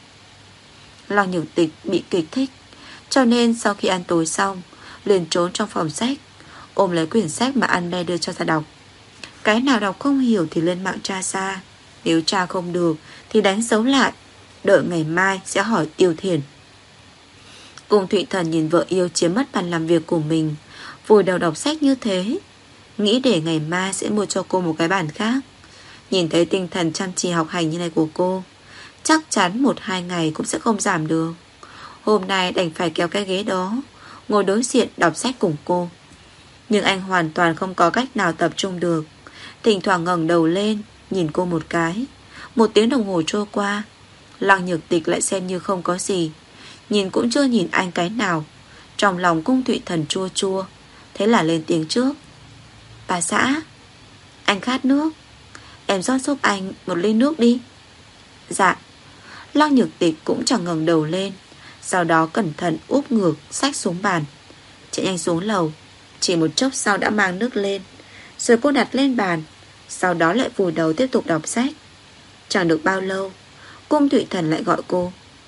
S1: Lăng Nhược Tịch bị kích thích, cho nên sau khi ăn tối xong liền trốn trong phòng sách, ôm lấy quyển sách mà An-be đưa cho ra đọc. Cái nào đọc không hiểu thì lên mạng tra ra, nếu tra không được thì đánh dấu lại, đợi ngày mai sẽ hỏi Tiêu Thiền. Cung Thụy Thần nhìn vợ yêu chiếm mất bàn làm việc của mình, vùi đầu đọc sách như thế, nghĩ để ngày mai sẽ mua cho cô một cái bàn khác. Nhìn thấy tinh thần chăm chỉ học hành như này của cô, chắc chắn một hai ngày cũng sẽ không giảm được. Hôm nay đành phải kéo cái ghế đó, ngồi đối diện đọc sách cùng cô. Nhưng anh hoàn toàn không có cách nào tập trung được, thỉnh thoảng ngẩng đầu lên nhìn cô một cái. Một tiếng đồng hồ trôi qua, Lăng Nhược Tịch lại xem như không có gì, nhìn cũng chưa nhìn anh cái nào. Trong lòng Cung Thụy Thần chua chua, thế là lên tiếng trước. Bà xã, anh khát nước, em rót giúp anh một ly nước đi. Dạ. Lăng Nhược Tịch cũng chẳng ngẩng đầu lên, sau đó cẩn thận úp ngược sách xuống bàn, chạy nhanh xuống lầu. Chỉ một chốc sau đã mang nước lên, rồi cô đặt lên bàn, sau đó lại vùi đầu tiếp tục đọc sách. Chẳng được bao lâu, Cung Thụy Thần lại gọi cô.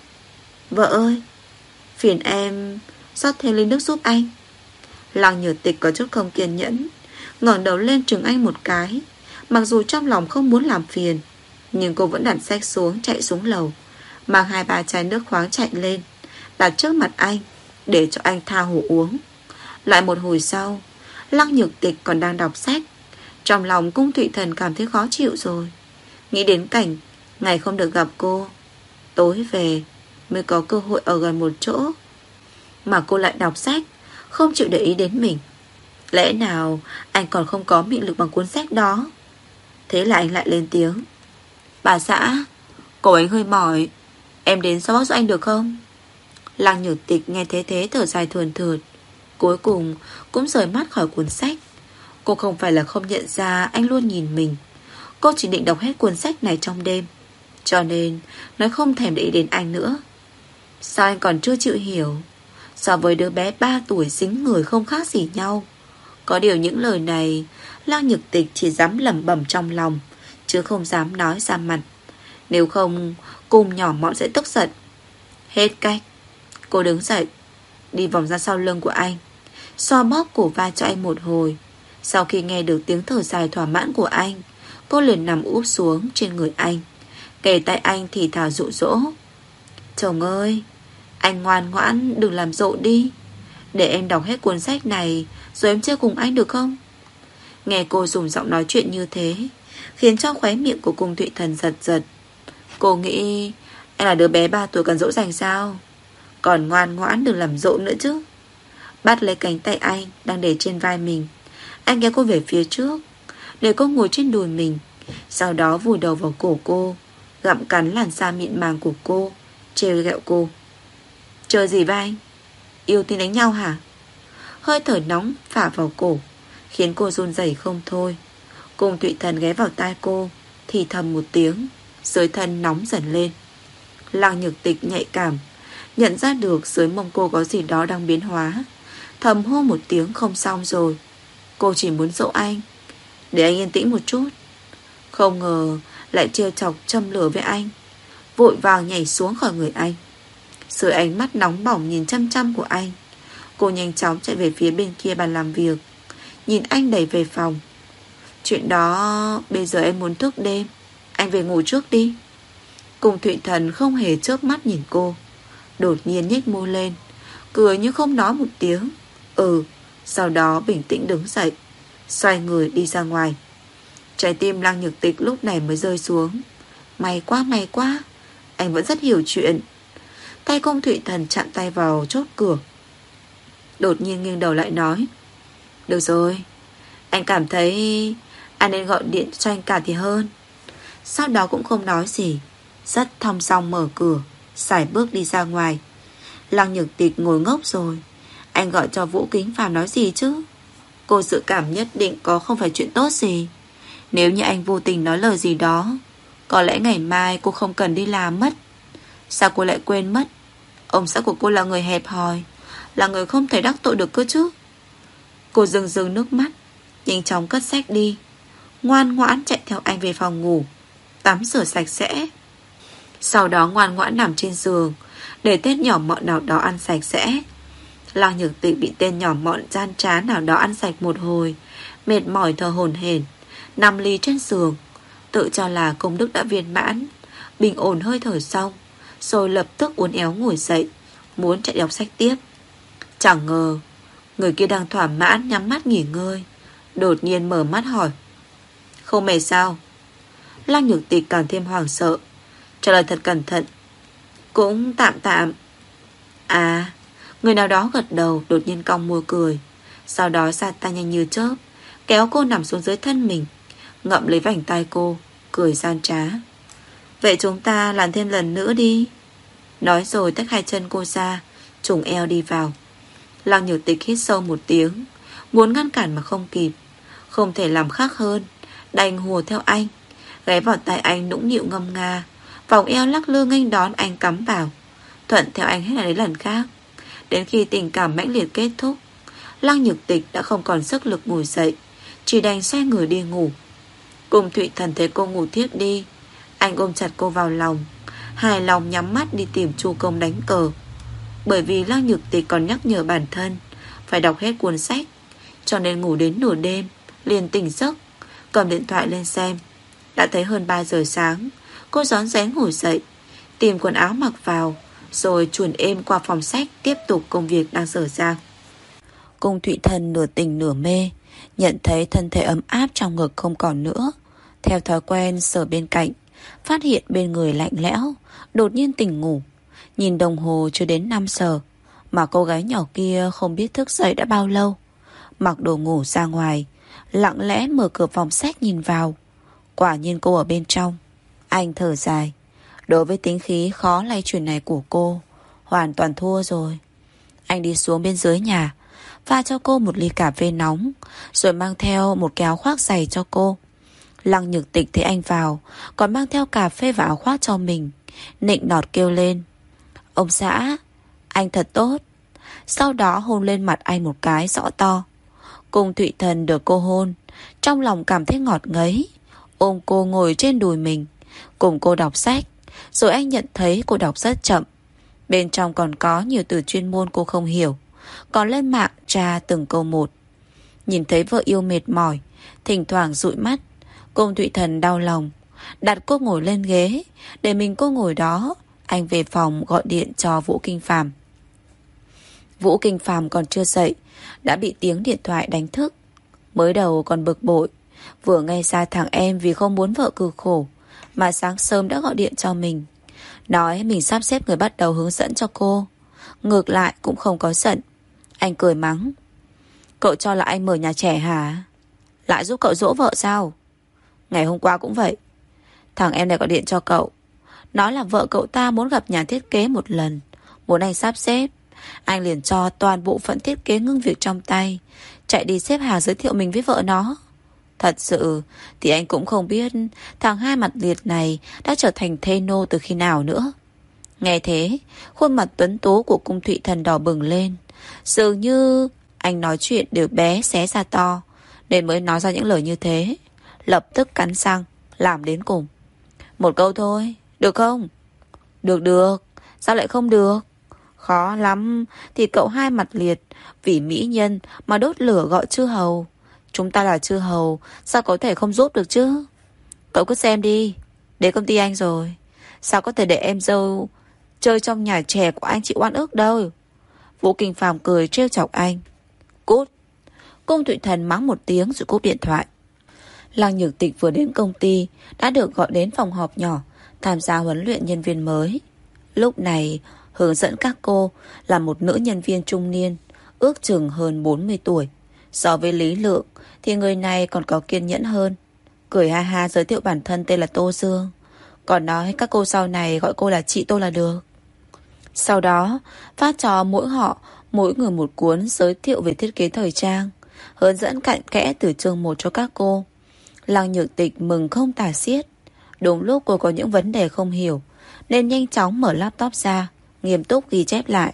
S1: Vợ ơi, phiền em rót thêm ly nước giúp anh. Lăng Nhược Tịch có chút không kiên nhẫn, ngẩng đầu lên trừng anh một cái. Mặc dù trong lòng không muốn làm phiền, nhưng cô vẫn đặt sách xuống chạy xuống lầu, mang hai ba chai nước khoáng chạy lên, đặt trước mặt anh để cho anh tha hồ uống. Lại một hồi sau, Lăng Nhược Tịch còn đang đọc sách. Trong lòng Cung Thụy Thần cảm thấy khó chịu rồi, nghĩ đến cảnh ngày không được gặp cô, tối về mới có cơ hội ở gần một chỗ, mà cô lại đọc sách, không chịu để ý đến mình. Lẽ nào anh còn không có mị lực bằng cuốn sách đó? Thế là anh lại lên tiếng. Bà xã, cổ anh hơi mỏi, em đến xoa bóp giúp anh được không? Lăng Nhược Tịch nghe thế thế thở dài thườn thượt, cuối cùng cũng rời mắt khỏi cuốn sách. Cô không phải là không nhận ra anh luôn nhìn mình, cô chỉ định đọc hết cuốn sách này trong đêm, cho nên nói không thèm để ý đến anh nữa. Sao anh còn chưa chịu hiểu? So với đứa bé ba tuổi dính người không khác gì nhau. Có điều những lời này Lăng Nhược Tịch chỉ dám lẩm bẩm trong lòng, chứ không dám nói ra mặt. Nếu không Cung nhỏ mọn sẽ tức giận. Hết cách, cô đứng dậy, đi vòng ra sau lưng của anh, xoa bóp cổ vai cho anh một hồi. Sau khi nghe được tiếng thở dài thỏa mãn của anh, cô liền nằm úp xuống trên người anh, kề tay anh thì thào dụ dỗ. Chồng ơi, anh ngoan ngoãn đừng làm rộn đi, để em đọc hết cuốn sách này rồi em chơi cùng anh được không? Nghe cô dùng giọng nói chuyện như thế, khiến cho khóe miệng của Cung Thụy Thần giật giật. Cô nghĩ anh là đứa bé ba tuổi cần dỗ dành sao? Còn ngoan ngoãn đừng làm rộn nữa chứ. Bắt lấy cánh tay anh đang để trên vai mình, anh kéo cô về phía trước, để cô ngồi trên đùi mình, sau đó vùi đầu vào cổ cô, gặm cắn làn da mịn màng của cô, trêu ghẹo cô. Chơi gì với anh? Yêu tin đánh nhau hả? Hơi thở nóng phả vào cổ, khiến cô run rẩy không thôi. Cung Thụy Thần ghé vào tai cô, thì thầm một tiếng, dưới thân nóng dần lên. Lăng Nhược Tịch nhạy cảm, nhận ra được dưới mông cô có gì đó đang biến hóa, thầm hô một tiếng không xong rồi. Cô chỉ muốn dỗ anh, để anh yên tĩnh một chút. Không ngờ lại trêu chọc châm lửa với anh, vội vàng nhảy xuống khỏi người anh. Dưới ánh mắt nóng bỏng nhìn chăm chăm của anh, cô nhanh chóng chạy về phía bên kia bàn làm việc, nhìn anh đẩy về phòng. Chuyện đó bây giờ em muốn thức đêm, anh về ngủ trước đi. Cung Thụy Thần không hề chớp mắt nhìn cô, đột nhiên nhếch môi lên, cười như không nói một tiếng. Ừ. Sau đó bình tĩnh đứng dậy, xoay người đi ra ngoài. Trái tim Lăng Nhược Tịch lúc này mới rơi xuống. May quá may quá, anh vẫn rất hiểu chuyện. Tay Cung Thụy Thần chạm tay vào chốt cửa, đột nhiên nghiêng đầu lại nói: được rồi, anh cảm thấy anh nên gọi điện cho anh cả thì hơn. Sau đó cũng không nói gì, rất thong dong mở cửa, sải bước đi ra ngoài. Lăng Nhược Tịch ngồi ngốc rồi. Anh gọi cho Vũ Kính Phàm nói gì chứ? Cô dự cảm nhất định có không phải chuyện tốt gì. Nếu như anh vô tình nói lời gì đó, có lẽ ngày mai cô không cần đi làm mất. Sao cô lại quên mất ông xã của cô là người hẹp hòi, là người không thể đắc tội được cơ chứ? Cô rưng rưng nước mắt, nhanh chóng cất sách đi, ngoan ngoãn chạy theo anh về phòng ngủ, tắm rửa sạch sẽ. Sau đó ngoan ngoãn nằm trên giường, để tên nhỏ mọn nào đó ăn sạch sẽ. Lăng Nhược Tịch bị tên nhỏ mọn gian trá nào đó ăn sạch một hồi, mệt mỏi thở hổn hển, nằm lì trên giường, tự cho là công đức đã viên mãn. Bình ổn hơi thở xong, rồi lập tức uốn éo ngồi dậy, muốn chạy đọc sách tiếp. Chẳng ngờ người kia đang thỏa mãn nhắm mắt nghỉ ngơi, đột nhiên mở mắt hỏi: không mệt sao? Lăng Nhược Tịch càng thêm hoảng sợ, trả lời thật cẩn thận: cũng tạm tạm. À. Người nào đó gật đầu, đột nhiên cong môi cười, sau đó ra tay nhanh như chớp, kéo cô nằm xuống dưới thân mình, ngậm lấy vành tai cô, cười gian trá: vậy chúng ta làm thêm lần nữa đi. Nói rồi tách hai chân cô ra, trùng eo đi vào. Lăng Nhược Tịch hít sâu một tiếng, muốn ngăn cản mà không kịp, không thể làm khác hơn, đành hùa theo anh, ghé vào tai anh nũng nịu ngâm nga, vòng eo lắc lư nghênh đón anh cắm vào, thuận theo anh hết lần đến lần khác. Đến khi tình cảm mãnh liệt kết thúc, Lăng Nhược Tịch đã không còn sức lực ngồi dậy, chỉ đành xoay người đi ngủ. Cung Thụy Thần thấy cô ngủ thiếp đi, anh ôm chặt cô vào lòng, hài lòng nhắm mắt đi tìm Chu Công đánh cờ. Bởi vì Lăng Nhược Tịch còn nhắc nhở bản thân phải đọc hết cuốn sách, cho nên ngủ đến nửa đêm liền tỉnh giấc, cầm điện thoại lên xem. Đã thấy hơn ba giờ sáng. Cô rón rén ngồi dậy, tìm quần áo mặc vào, rồi chuồn êm qua phòng sách, tiếp tục công việc đang dở dang. Cung Thụy Thần nửa tỉnh nửa mê, nhận thấy thân thể ấm áp trong ngực không còn nữa, theo thói quen sờ bên cạnh, phát hiện bên người lạnh lẽo, đột nhiên tỉnh ngủ. Nhìn đồng hồ chưa đến năm giờ, mà cô gái nhỏ kia không biết thức dậy đã bao lâu. Mặc đồ ngủ ra ngoài, lặng lẽ mở cửa phòng sách nhìn vào. Quả nhiên cô ở bên trong. Anh thở dài, đối với tính khí khó lay chuyển này của cô, hoàn toàn thua rồi. Anh đi xuống bên dưới nhà, pha cho cô một ly cà phê nóng, rồi mang theo một cái áo khoác dày cho cô. Lăng Nhược Tịch thấy anh vào, còn mang theo cà phê và áo khoác cho mình, nịnh nọt kêu lên: ông xã, anh thật tốt. Sau đó hôn lên mặt anh một cái rõ to. Cung Thụy Thần được cô hôn, trong lòng cảm thấy ngọt ngấy, ôm cô ngồi trên đùi mình, cùng cô đọc sách. Rồi anh nhận thấy cô đọc rất chậm, bên trong còn có nhiều từ chuyên môn cô không hiểu, còn lên mạng tra từng câu một. Nhìn thấy vợ yêu mệt mỏi, thỉnh thoảng dụi mắt, Cung Thụy Thần đau lòng, đặt cô ngồi lên ghế, để mình cô ngồi đó. Anh về phòng gọi điện cho Vũ Kinh Phàm. Vũ Kinh Phàm còn chưa dậy, đã bị tiếng điện thoại đánh thức. Mới đầu còn bực bội, vừa nghe ra thằng em vì không muốn vợ cực khổ mà sáng sớm đã gọi điện cho mình, nói mình sắp xếp người bắt đầu hướng dẫn cho cô. Ngược lại cũng không có giận. Anh cười mắng: cậu cho là anh mở nhà trẻ hả? Lại giúp cậu dỗ vợ sao? Ngày hôm qua cũng vậy. Thằng em này gọi điện cho cậu, nói là vợ cậu ta muốn gặp nhà thiết kế một lần, muốn anh sắp xếp. Anh liền cho toàn bộ phận thiết kế ngưng việc trong tay, chạy đi xếp hàng giới thiệu mình với vợ nó. Thật sự thì anh cũng không biết thằng hai mặt liệt này đã trở thành thê nô từ khi nào nữa. Nghe thế, khuôn mặt tuấn tú của Cung Thụy Thần đỏ bừng lên. Dường như anh nói chuyện đều bé xé ra to, nên mới nói ra những lời như thế. Lập tức cắn răng, làm đến cùng. Một câu thôi, được không? Được được, sao lại không được? Khó lắm, thì cậu hai mặt liệt, vì mỹ nhân mà đốt lửa gọi chư hầu. Chúng ta là chư hầu, sao có thể không giúp được chứ? Cậu cứ xem đi, đến công ty anh rồi, sao có thể để em dâu chơi trong nhà trẻ của anh chịu oan ức đâu. Vũ Kinh Phàm cười trêu chọc anh. Cút. Cung Thụy Thần mắng một tiếng rồi cúp điện thoại. Lăng Nhược Tịch vừa đến công ty đã được gọi đến phòng họp nhỏ tham gia huấn luyện nhân viên mới. Lúc này hướng dẫn các cô là một nữ nhân viên trung niên, ước chừng hơn bốn mươi tuổi. So với Lý Lượng thì người này còn có kiên nhẫn hơn. Cười ha ha giới thiệu bản thân tên là Tô Dương, còn nói các cô sau này gọi cô là chị Tô là được. Sau đó phát cho mỗi họ mỗi người một cuốn giới thiệu về thiết kế thời trang, hướng dẫn cặn kẽ từ chương một cho các cô. Lăng Nhược Tịch mừng không tả xiết. Đúng lúc cô có những vấn đề không hiểu nên nhanh chóng mở laptop ra, nghiêm túc ghi chép lại.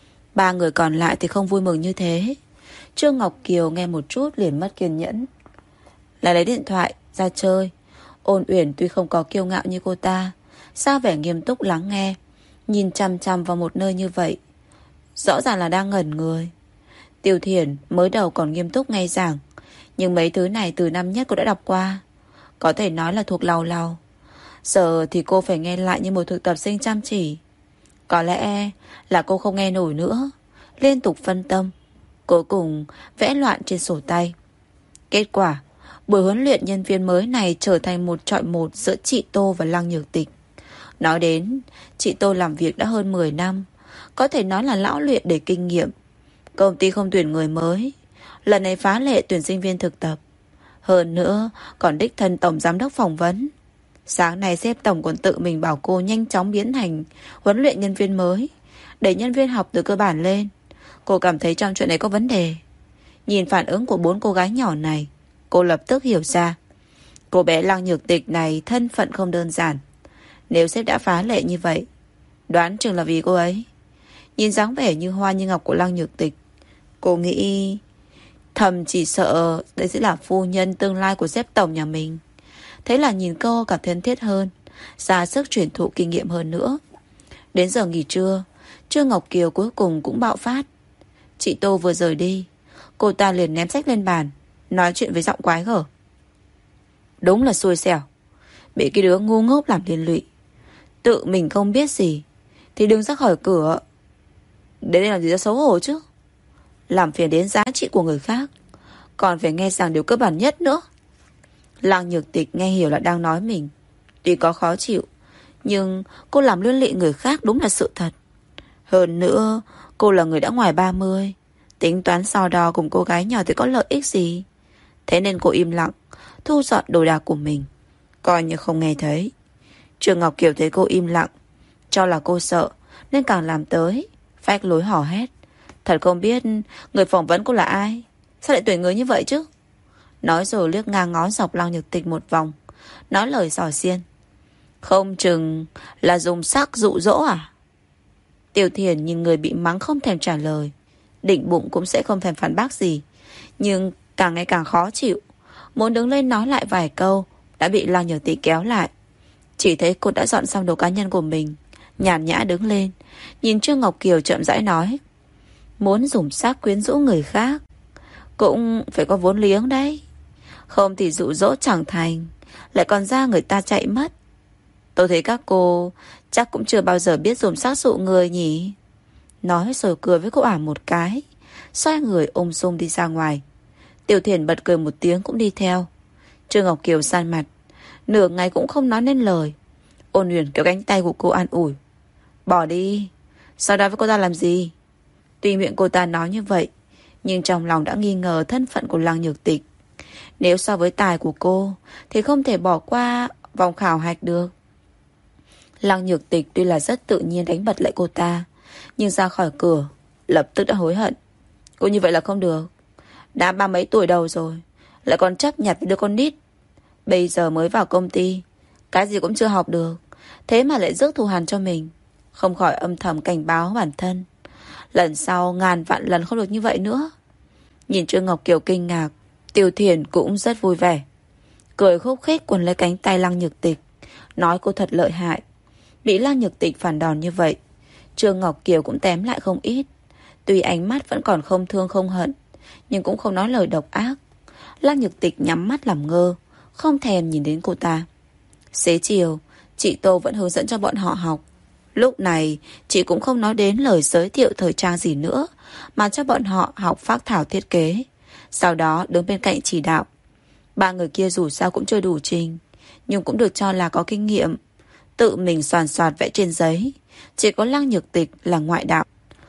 S1: Ba người còn lại thì không vui mừng như thế. Trương Ngọc Kiều nghe một chút liền mất kiên nhẫn, lại lấy điện thoại ra chơi. Ôn Uyển tuy không có kiêu ngạo như cô ta, sao vẻ nghiêm túc lắng nghe, nhìn chằm chằm vào một nơi như vậy, rõ ràng là đang ngẩn người. Tiêu Thiển mới đầu còn nghiêm túc nghe giảng, nhưng mấy thứ này từ năm nhất cô đã đọc qua, có thể nói là thuộc lầu lầu. Giờ thì cô phải nghe lại như một thực tập sinh chăm chỉ. Có lẽ là cô không nghe nổi nữa, liên tục phân tâm, cuối cùng vẽ loạn trên sổ tay. Kết quả buổi huấn luyện nhân viên mới này trở thành một chọi một giữa chị Tô và Lăng Nhược Tịch. Nói đến, chị Tô làm việc đã hơn mười năm, có thể nói là lão luyện để kinh nghiệm. Công ty không tuyển người mới, lần này phá lệ tuyển sinh viên thực tập. Hơn nữa còn đích thân tổng giám đốc phỏng vấn. Sáng nay sếp tổng còn tự mình bảo cô nhanh chóng biến thành huấn luyện nhân viên mới, để nhân viên học từ cơ bản lên. Cô cảm thấy trong chuyện này có vấn đề. Nhìn phản ứng của bốn cô gái nhỏ này, cô lập tức hiểu ra. Cô bé Lăng Nhược Tịch này thân phận không đơn giản. Nếu sếp đã phá lệ như vậy, đoán chừng là vì cô ấy. Nhìn dáng vẻ như hoa như ngọc của Lăng Nhược Tịch, cô nghĩ thầm chỉ sợ đây sẽ là phu nhân tương lai của sếp tổng nhà mình. Thế là nhìn cô càng thân thiết hơn, ra sức truyền thụ kinh nghiệm hơn nữa. Đến giờ nghỉ trưa, Trương Ngọc Kiều cuối cùng cũng bạo phát. Chị Tô vừa rời đi, cô ta liền ném sách lên bàn, nói chuyện với giọng quái gở. Đúng là xui xẻo, bị cái đứa ngu ngốc làm liên lụy. Tự mình không biết gì thì đừng ra khỏi cửa. Đến đây làm gì ra xấu hổ chứ. Làm phiền đến giá trị của người khác, còn phải nghe rằng điều cơ bản nhất nữa. Lăng Nhược Tịch nghe hiểu là đang nói mình. Tuy có khó chịu, nhưng cô làm liên lụy người khác đúng là sự thật. Hơn nữa cô là người đã ngoài ba mươi, tính toán so đo cùng cô gái nhỏ thì có lợi ích gì. Thế nên cô im lặng, thu dọn đồ đạc của mình, coi như không nghe thấy. Trương Ngọc Kiều thấy cô im lặng, cho là cô sợ, nên càng làm tới, phách lối hò hét. Thật không biết người phỏng vấn cô là ai, sao lại tuyển người như vậy chứ. Nói rồi liếc ngang ngó dọc Lăng Nhược Tịch một vòng, nói lời xỏ xiên. Không chừng là dùng sắc dụ dỗ à? Tiêu Thiền nhìn người bị mắng không thèm trả lời, định bụng cũng sẽ không thèm phản bác gì, nhưng càng ngày càng khó chịu. Muốn đứng lên nói lại vài câu, đã bị Lăng Nhược Tịch kéo lại. Chỉ thấy cô đã dọn xong đồ cá nhân của mình, nhàn nhã đứng lên, nhìn Trương Ngọc Kiều chậm rãi nói. Muốn dùng sắc quyến rũ người khác cũng phải có vốn liếng đấy, không thì dụ dỗ chẳng thành, lại còn ra người ta chạy mất. Tôi thấy các cô chắc cũng chưa bao giờ biết dùng sắc dụ người nhỉ. Nói rồi cười với cô ả một cái, xoay người ôm sum đi ra ngoài. Tiểu Thiền bật cười một tiếng cũng đi theo. Trương Ngọc Kiều san mặt, nửa ngày cũng không nói nên lời. Ôn Huyền kéo cánh tay của cô an ủi. Bỏ đi, sau đó với cô ta làm gì? Tuy miệng cô ta nói như vậy, nhưng trong lòng đã nghi ngờ thân phận của Lăng Nhược Tịch. Nếu so với tài của cô thì không thể bỏ qua vòng khảo hạch được. Lăng Nhược Tịch tuy là rất tự nhiên đánh bật lại cô ta, nhưng ra khỏi cửa lập tức đã hối hận. Cô như vậy là không được. Đã ba mấy tuổi đầu rồi, lại còn chấp nhặt với đứa con nít. Bây giờ mới vào công ty, cái gì cũng chưa học được, thế mà lại rước thù hằn cho mình. không khỏi âm thầm cảnh báo bản thân. Lần sau ngàn vạn lần không được như vậy nữa. Nhìn Trương Ngọc Kiều kinh ngạc, Tiêu Thiền cũng rất vui vẻ, cười khúc khích quấn lấy cánh tay Lăng Nhược Tịch, nói cô thật lợi hại. Bị Lăng Nhược Tịch phản đòn như vậy, Trương Ngọc Kiều cũng tém lại không ít. Tuy ánh mắt vẫn còn không thương không hận, nhưng cũng không nói lời độc ác. Lăng Nhược Tịch nhắm mắt làm ngơ, không thèm nhìn đến cô ta. Xế chiều, chị Tô vẫn hướng dẫn cho bọn họ học. Lúc này, chị cũng không nói đến lời giới thiệu thời trang gì nữa, mà cho bọn họ học phác thảo thiết kế. Sau đó đứng bên cạnh chỉ đạo. Ba người kia dù sao cũng chưa đủ trình, nhưng cũng được cho là có kinh nghiệm. Tự mình soàn soạt vẽ trên giấy. Chỉ có Lăng Nhược Tịch là ngoại đạo.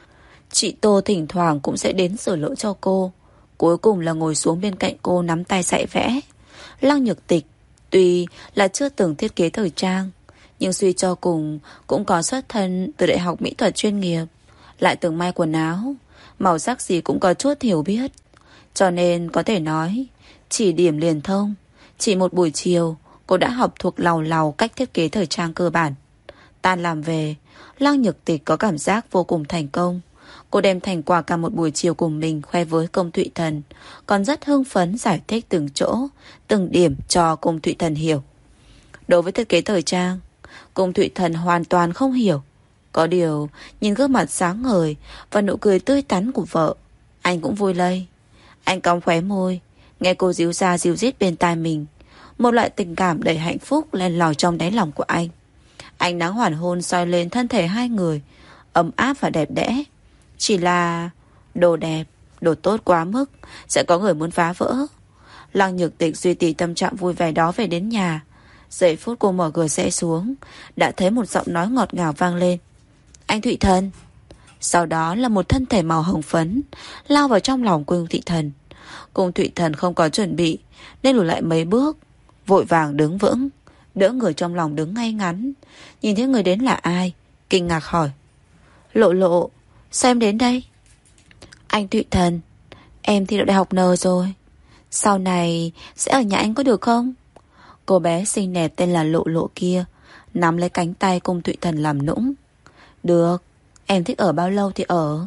S1: Chị Tô thỉnh thoảng cũng sẽ đến sửa lỗi cho cô, cuối cùng là ngồi xuống bên cạnh cô nắm tay dạy vẽ. Lăng Nhược Tịch tuy là chưa từng thiết kế thời trang, nhưng suy cho cùng cũng có xuất thân từ đại học mỹ thuật chuyên nghiệp, lại từng may quần áo, màu sắc gì cũng có chút hiểu biết. Cho nên có thể nói chỉ điểm liền thông. Chỉ một buổi chiều, cô đã học thuộc làu làu cách thiết kế thời trang cơ bản. Tan làm về, Lăng Nhược Tịch có cảm giác vô cùng thành công. Cô đem thành quả cả một buổi chiều cùng mình khoe với Cung Thụy Thần, còn rất hưng phấn giải thích từng chỗ, từng điểm cho Cung Thụy Thần hiểu. Đối với thiết kế thời trang, Cung Thụy Thần hoàn toàn không hiểu. Có điều, nhìn gương mặt sáng ngời và nụ cười tươi tắn của vợ, anh cũng vui lây. Anh cong khóe môi, nghe cô díu ra díu dít bên tai mình. Một loại tình cảm đầy hạnh phúc len lỏi trong đáy lòng của anh. Ánh nắng hoàn hôn soi lên thân thể hai người, ấm áp và đẹp đẽ. Chỉ là đồ đẹp, đồ tốt quá mức sẽ có người muốn phá vỡ. Lăng Nhược Tịch duy trì tâm trạng vui vẻ đó về đến nhà. Giây phút cô mở cửa xe xuống, đã thấy một giọng nói ngọt ngào vang lên. Anh Thụy Thần. Sau đó là một thân thể màu hồng phấn lao vào trong lòng Cung Thụy Thần. Cung Thụy Thần không có chuẩn bị nên lùi lại mấy bước, vội vàng đứng vững, đỡ người trong lòng đứng ngay ngắn. Nhìn thấy người đến là ai, kinh ngạc hỏi. Lộ Lộ, sao em đến đây? Anh Thụy Thần, em thi đậu đại học N rồi, sau này sẽ ở nhà anh có được không? Cô bé xinh đẹp tên là Lộ Lộ kia nắm lấy cánh tay Cung Thụy Thần làm nũng. Được, em thích ở bao lâu thì ở.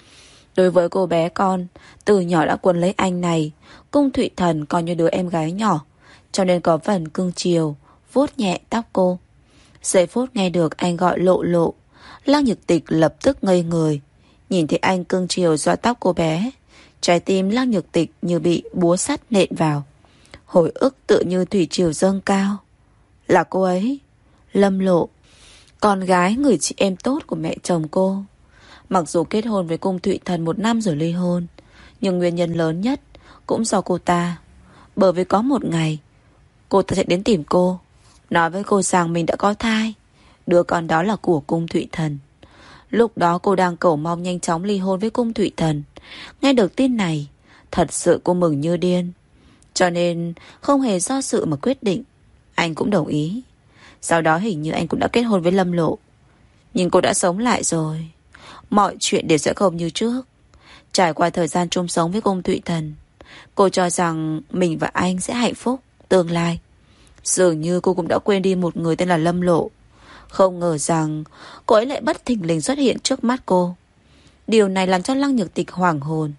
S1: Đối với cô bé con từ nhỏ đã quấn lấy anh này, Cung Thụy Thần coi như đứa em gái nhỏ, cho nên có phần cưng chiều, vuốt nhẹ tóc cô. Giây phút nghe được anh gọi Lộ Lộ, Lăng Nhược Tịch lập tức ngây người. Nhìn thấy anh cưng chiều xoa tóc cô bé, trái tim Lăng Nhược Tịch như bị búa sắt nện vào. Hồi ức tự như thủy triều dâng cao. Là cô ấy, Lâm Lộ, con gái người chị em tốt của mẹ chồng cô. Mặc dù kết hôn với Cung Thụy Thần một năm rồi ly hôn, nhưng nguyên nhân lớn nhất cũng do cô ta. Bởi vì có một ngày cô ta sẽ đến tìm cô, nói với cô rằng mình đã có thai. Đứa con đó là của Cung Thụy Thần. Lúc đó cô đang cầu mong nhanh chóng ly hôn với Cung Thụy Thần. Nghe được tin này, thật sự cô mừng như điên. Cho nên không hề do dự mà quyết định. Anh cũng đồng ý. Sau đó hình như anh cũng đã kết hôn với Lâm Lộ. Nhưng cô đã sống lại rồi, mọi chuyện đều sẽ không như trước. Trải qua thời gian chung sống với Cung Thụy Thần, cô cho rằng mình và anh sẽ hạnh phúc tương lai. Dường như cô cũng đã quên đi một người tên là Lâm Lộ. Không ngờ rằng cô ấy lại bất thình lình xuất hiện trước mắt cô. Điều này làm cho Lăng Nhược Tịch hoảng hồn.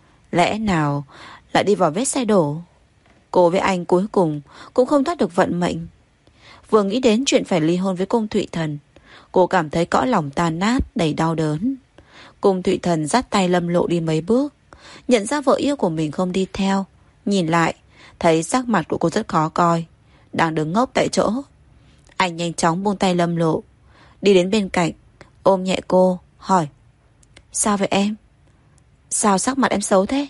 S1: Lẽ nào lại đi vào vết xe đổ? Cô với anh cuối cùng cũng không thoát được vận mệnh. Vừa nghĩ đến chuyện phải ly hôn với Cung Thụy Thần, cô cảm thấy cõi lòng tan nát, đầy đau đớn. Cung Thụy Thần dắt tay Lâm Lộ đi mấy bước, nhận ra vợ yêu của mình không đi theo. Nhìn lại, thấy sắc mặt của cô rất khó coi, đang đứng ngốc tại chỗ. Anh nhanh chóng buông tay Lâm Lộ, đi đến bên cạnh, ôm nhẹ cô, hỏi. Sao vậy em? Sao sắc mặt em xấu thế?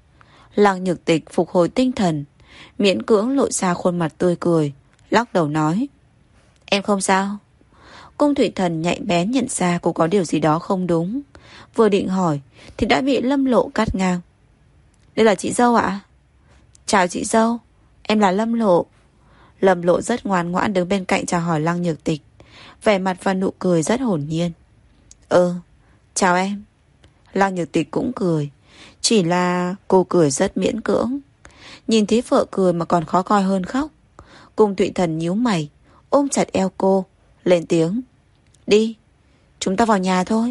S1: Lăng Nhược Tịch phục hồi tinh thần, miễn cưỡng lộ ra khuôn mặt tươi cười, lắc đầu nói. Em không sao. Cung Thụy Thần nhạy bén nhận ra cô có điều gì đó không đúng, vừa định hỏi thì đã bị Lâm Lộ cắt ngang. Đây là chị dâu ạ? Chào chị dâu, em là Lâm Lộ. Lâm Lộ rất ngoan ngoãn đứng bên cạnh chào hỏi Lăng Nhược Tịch, vẻ mặt và nụ cười rất hồn nhiên. Ừ, chào em. Lăng Nhược Tịch cũng cười, chỉ là cô cười rất miễn cưỡng. Nhìn thấy vợ cười mà còn khó coi hơn khóc. Cung Thụy Thần nhíu mày, ôm chặt eo cô, lên tiếng. Đi. chúng ta vào nhà thôi.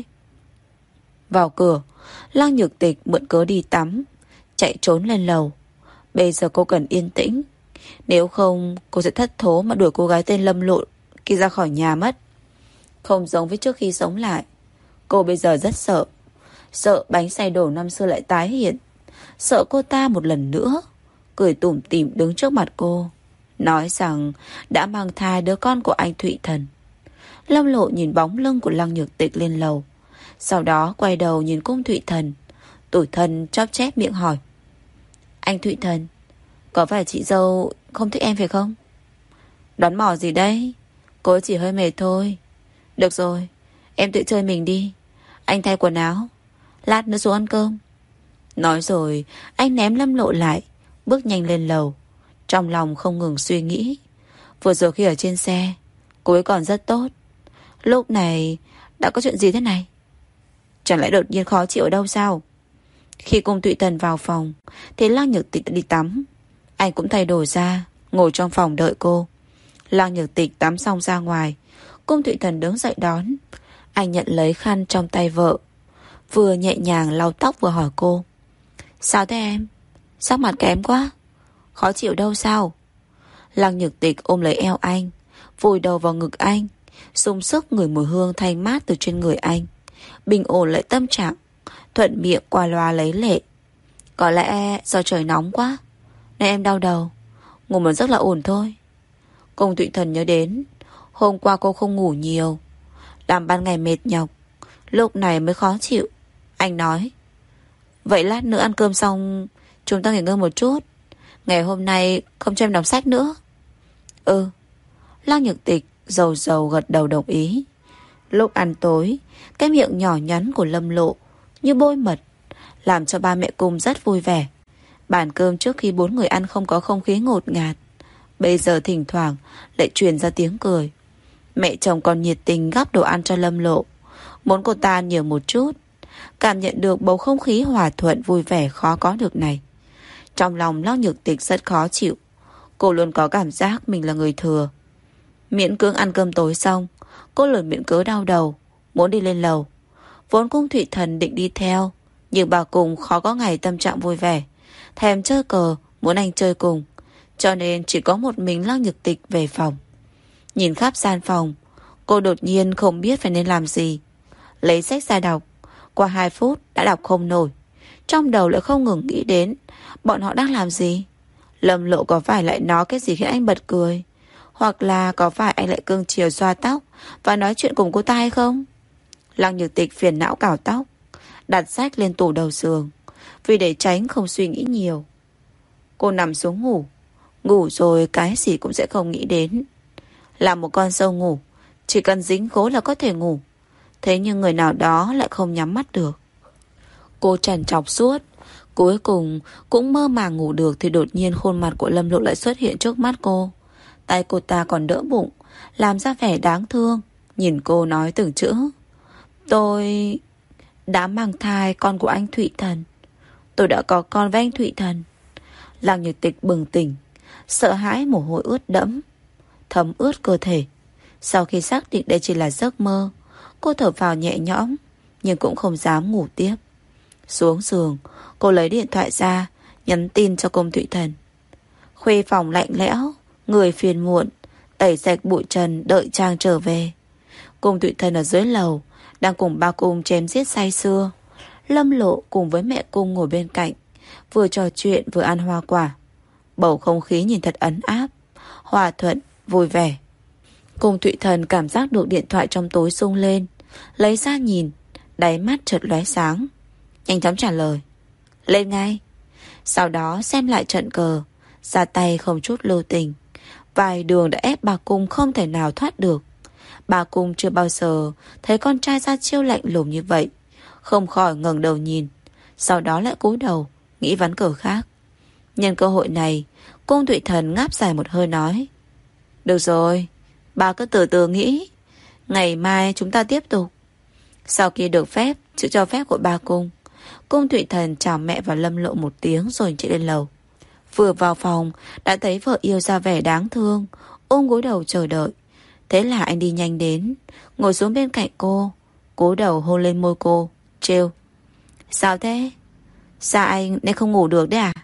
S1: Vào cửa, Lăng Nhược Tịch mượn cớ đi tắm, chạy trốn lên lầu. Bây giờ cô cần yên tĩnh, nếu không cô sẽ thất thố mà đuổi cô gái tên Lâm Lộ kia ra khỏi nhà mất. Không giống với trước khi sống lại, cô bây giờ rất sợ. Sợ bánh xe đổ năm xưa lại tái hiện. Sợ cô ta một lần nữa cười tủm tỉm đứng trước mặt cô, nói rằng đã mang thai đứa con của anh Thụy Thần. Lâm Lộ nhìn bóng lưng của Lăng Nhược Tịch lên lầu, sau đó quay đầu nhìn cung Thụy Thần. Tủi thân chóp chép miệng hỏi: Anh Thụy Thần, có phải chị dâu không thích em phải không? Đoán mò gì đấy, cô chỉ hơi mệt thôi. Được rồi, em tự chơi mình đi, anh thay quần áo, lát nữa xuống ăn cơm. Nói rồi anh ném Lâm Lộ lại, bước nhanh lên lầu. Trong lòng không ngừng suy nghĩ, vừa rồi khi ở trên xe cô ấy còn rất tốt, lúc này đã có chuyện gì thế này? Chẳng lẽ đột nhiên khó chịu ở đâu sao? Khi cung Thụy Thần vào phòng thì Lăng Nhược Tịch đã đi tắm. Anh cũng thay đồ ra, ngồi trong phòng đợi cô. Lăng Nhược Tịch tắm xong ra ngoài, cung Thụy Thần đứng dậy đón. Anh nhận lấy khăn trong tay vợ, vừa nhẹ nhàng lau tóc vừa hỏi cô: Sao thế em? Sắc mặt kém quá, khó chịu đâu sao? Lăng Nhược Tịch ôm lấy eo anh, vùi đầu vào ngực anh, sung sức ngửi mùi hương thanh mát từ trên người anh, bình ổn lại tâm trạng, thuận miệng qua loa lấy lệ: Có lẽ do trời nóng quá nên em đau đầu, ngủ một giấc là ổn thôi. Cung Thụy Thần nhớ đến hôm qua cô không ngủ nhiều, làm ban ngày mệt nhọc, lúc này mới khó chịu. Anh nói: Vậy lát nữa ăn cơm xong chúng ta nghỉ ngơi một chút, ngày hôm nay không cho em đọc sách nữa. Ừ. Lăng Nhược Tịch dầu dầu gật đầu đồng ý. Lúc ăn tối, cái miệng nhỏ nhắn của Lâm Lộ như bôi mật, làm cho ba mẹ Cung rất vui vẻ. Bàn cơm trước khi bốn người ăn không có không khí ngột ngạt, bây giờ thỉnh thoảng lại truyền ra tiếng cười. Mẹ chồng còn nhiệt tình gắp đồ ăn cho Lâm Lộ, muốn cô ta ăn nhiều một chút, cảm nhận được bầu không khí hòa thuận vui vẻ khó có được này. Trong lòng Lăng Nhược Tịch rất khó chịu. Cô luôn có cảm giác mình là người thừa. Miễn cưỡng ăn cơm tối xong, cô lười miệng cớ đau đầu, muốn đi lên lầu. Vốn cung Thụy Thần định đi theo, nhưng bà cùng khó có ngày tâm trạng vui vẻ, thèm chơi cờ, muốn anh chơi cùng, cho nên chỉ có một mình Lăng Nhược Tịch về phòng. Nhìn khắp gian phòng, cô đột nhiên không biết phải nên làm gì. Lấy sách ra đọc, qua hai phút đã đọc không nổi. Trong đầu lại không ngừng nghĩ đến bọn họ đang làm gì. Lâm Lộ có phải lại nói cái gì khiến anh bật cười, hoặc là có phải anh lại cưng chiều xoa tóc và nói chuyện cùng cô ta hay không? Lăng Nhược Tịch phiền não cào tóc, đặt sách lên tủ đầu giường, vì để tránh không suy nghĩ nhiều. Cô nằm xuống ngủ. Ngủ rồi cái gì cũng sẽ không nghĩ đến. Là một con sâu ngủ, chỉ cần dính gối là có thể ngủ. Thế nhưng người nào đó lại không nhắm mắt được. Cô trằn trọc suốt, cuối cùng cũng mơ màng ngủ được thì đột nhiên khuôn mặt của Lâm Lộ lại xuất hiện trước mắt cô. Tay cô ta còn đỡ bụng, làm ra vẻ đáng thương, nhìn cô nói từng chữ: Tôi đã mang thai con của anh Thụy Thần. Tôi đã có con với anh Thụy Thần. Lăng Nhược Tịch bừng tỉnh, sợ hãi mồ hôi ướt đẫm, thấm ướt cơ thể. Sau khi xác định đây chỉ là giấc mơ, cô thở phào nhẹ nhõm, nhưng cũng không dám ngủ tiếp. Xuống giường, cô lấy điện thoại ra, nhắn tin cho cung Thụy Thần: Khuê phòng lạnh lẽo, người phiền muộn, tẩy sạch bụi trần đợi Trang trở về. Cung Thụy Thần ở dưới lầu, đang cùng ba Cung chém giết say sưa. Lâm Lộ cùng với mẹ Cung ngồi bên cạnh, vừa trò chuyện vừa ăn hoa quả. Bầu không khí nhìn thật ấm áp, hòa thuận, vui vẻ. Cung Thụy Thần cảm giác được điện thoại trong tối sung lên, lấy ra nhìn, đáy mắt chợt lóe sáng, nhanh chóng trả lời: Lên ngay. Sau đó xem lại trận cờ, ra tay không chút lưu tình. Vài đường đã ép bà Cung không thể nào thoát được. Bà Cung chưa bao giờ thấy con trai ra chiêu lạnh lùng như vậy, không khỏi ngẩng đầu nhìn, sau đó lại cúi đầu nghĩ ván cờ khác. Nhân cơ hội này, Cung Thụy Thần ngáp dài một hơi nói: Được rồi, bà cứ từ từ nghĩ, ngày mai chúng ta tiếp tục. Sau khi được phép, sự cho phép của ba Cung, Cung Thụy Thần chào mẹ và Lâm Lộ một tiếng rồi chạy lên lầu. Vừa vào phòng đã thấy vợ yêu ra vẻ đáng thương, ôm gối đầu chờ đợi. Thế là anh đi nhanh đến, ngồi xuống bên cạnh cô, Cúi đầu hôn lên môi cô, trêu: Sao thế? Sao anh nên không ngủ được đấy à?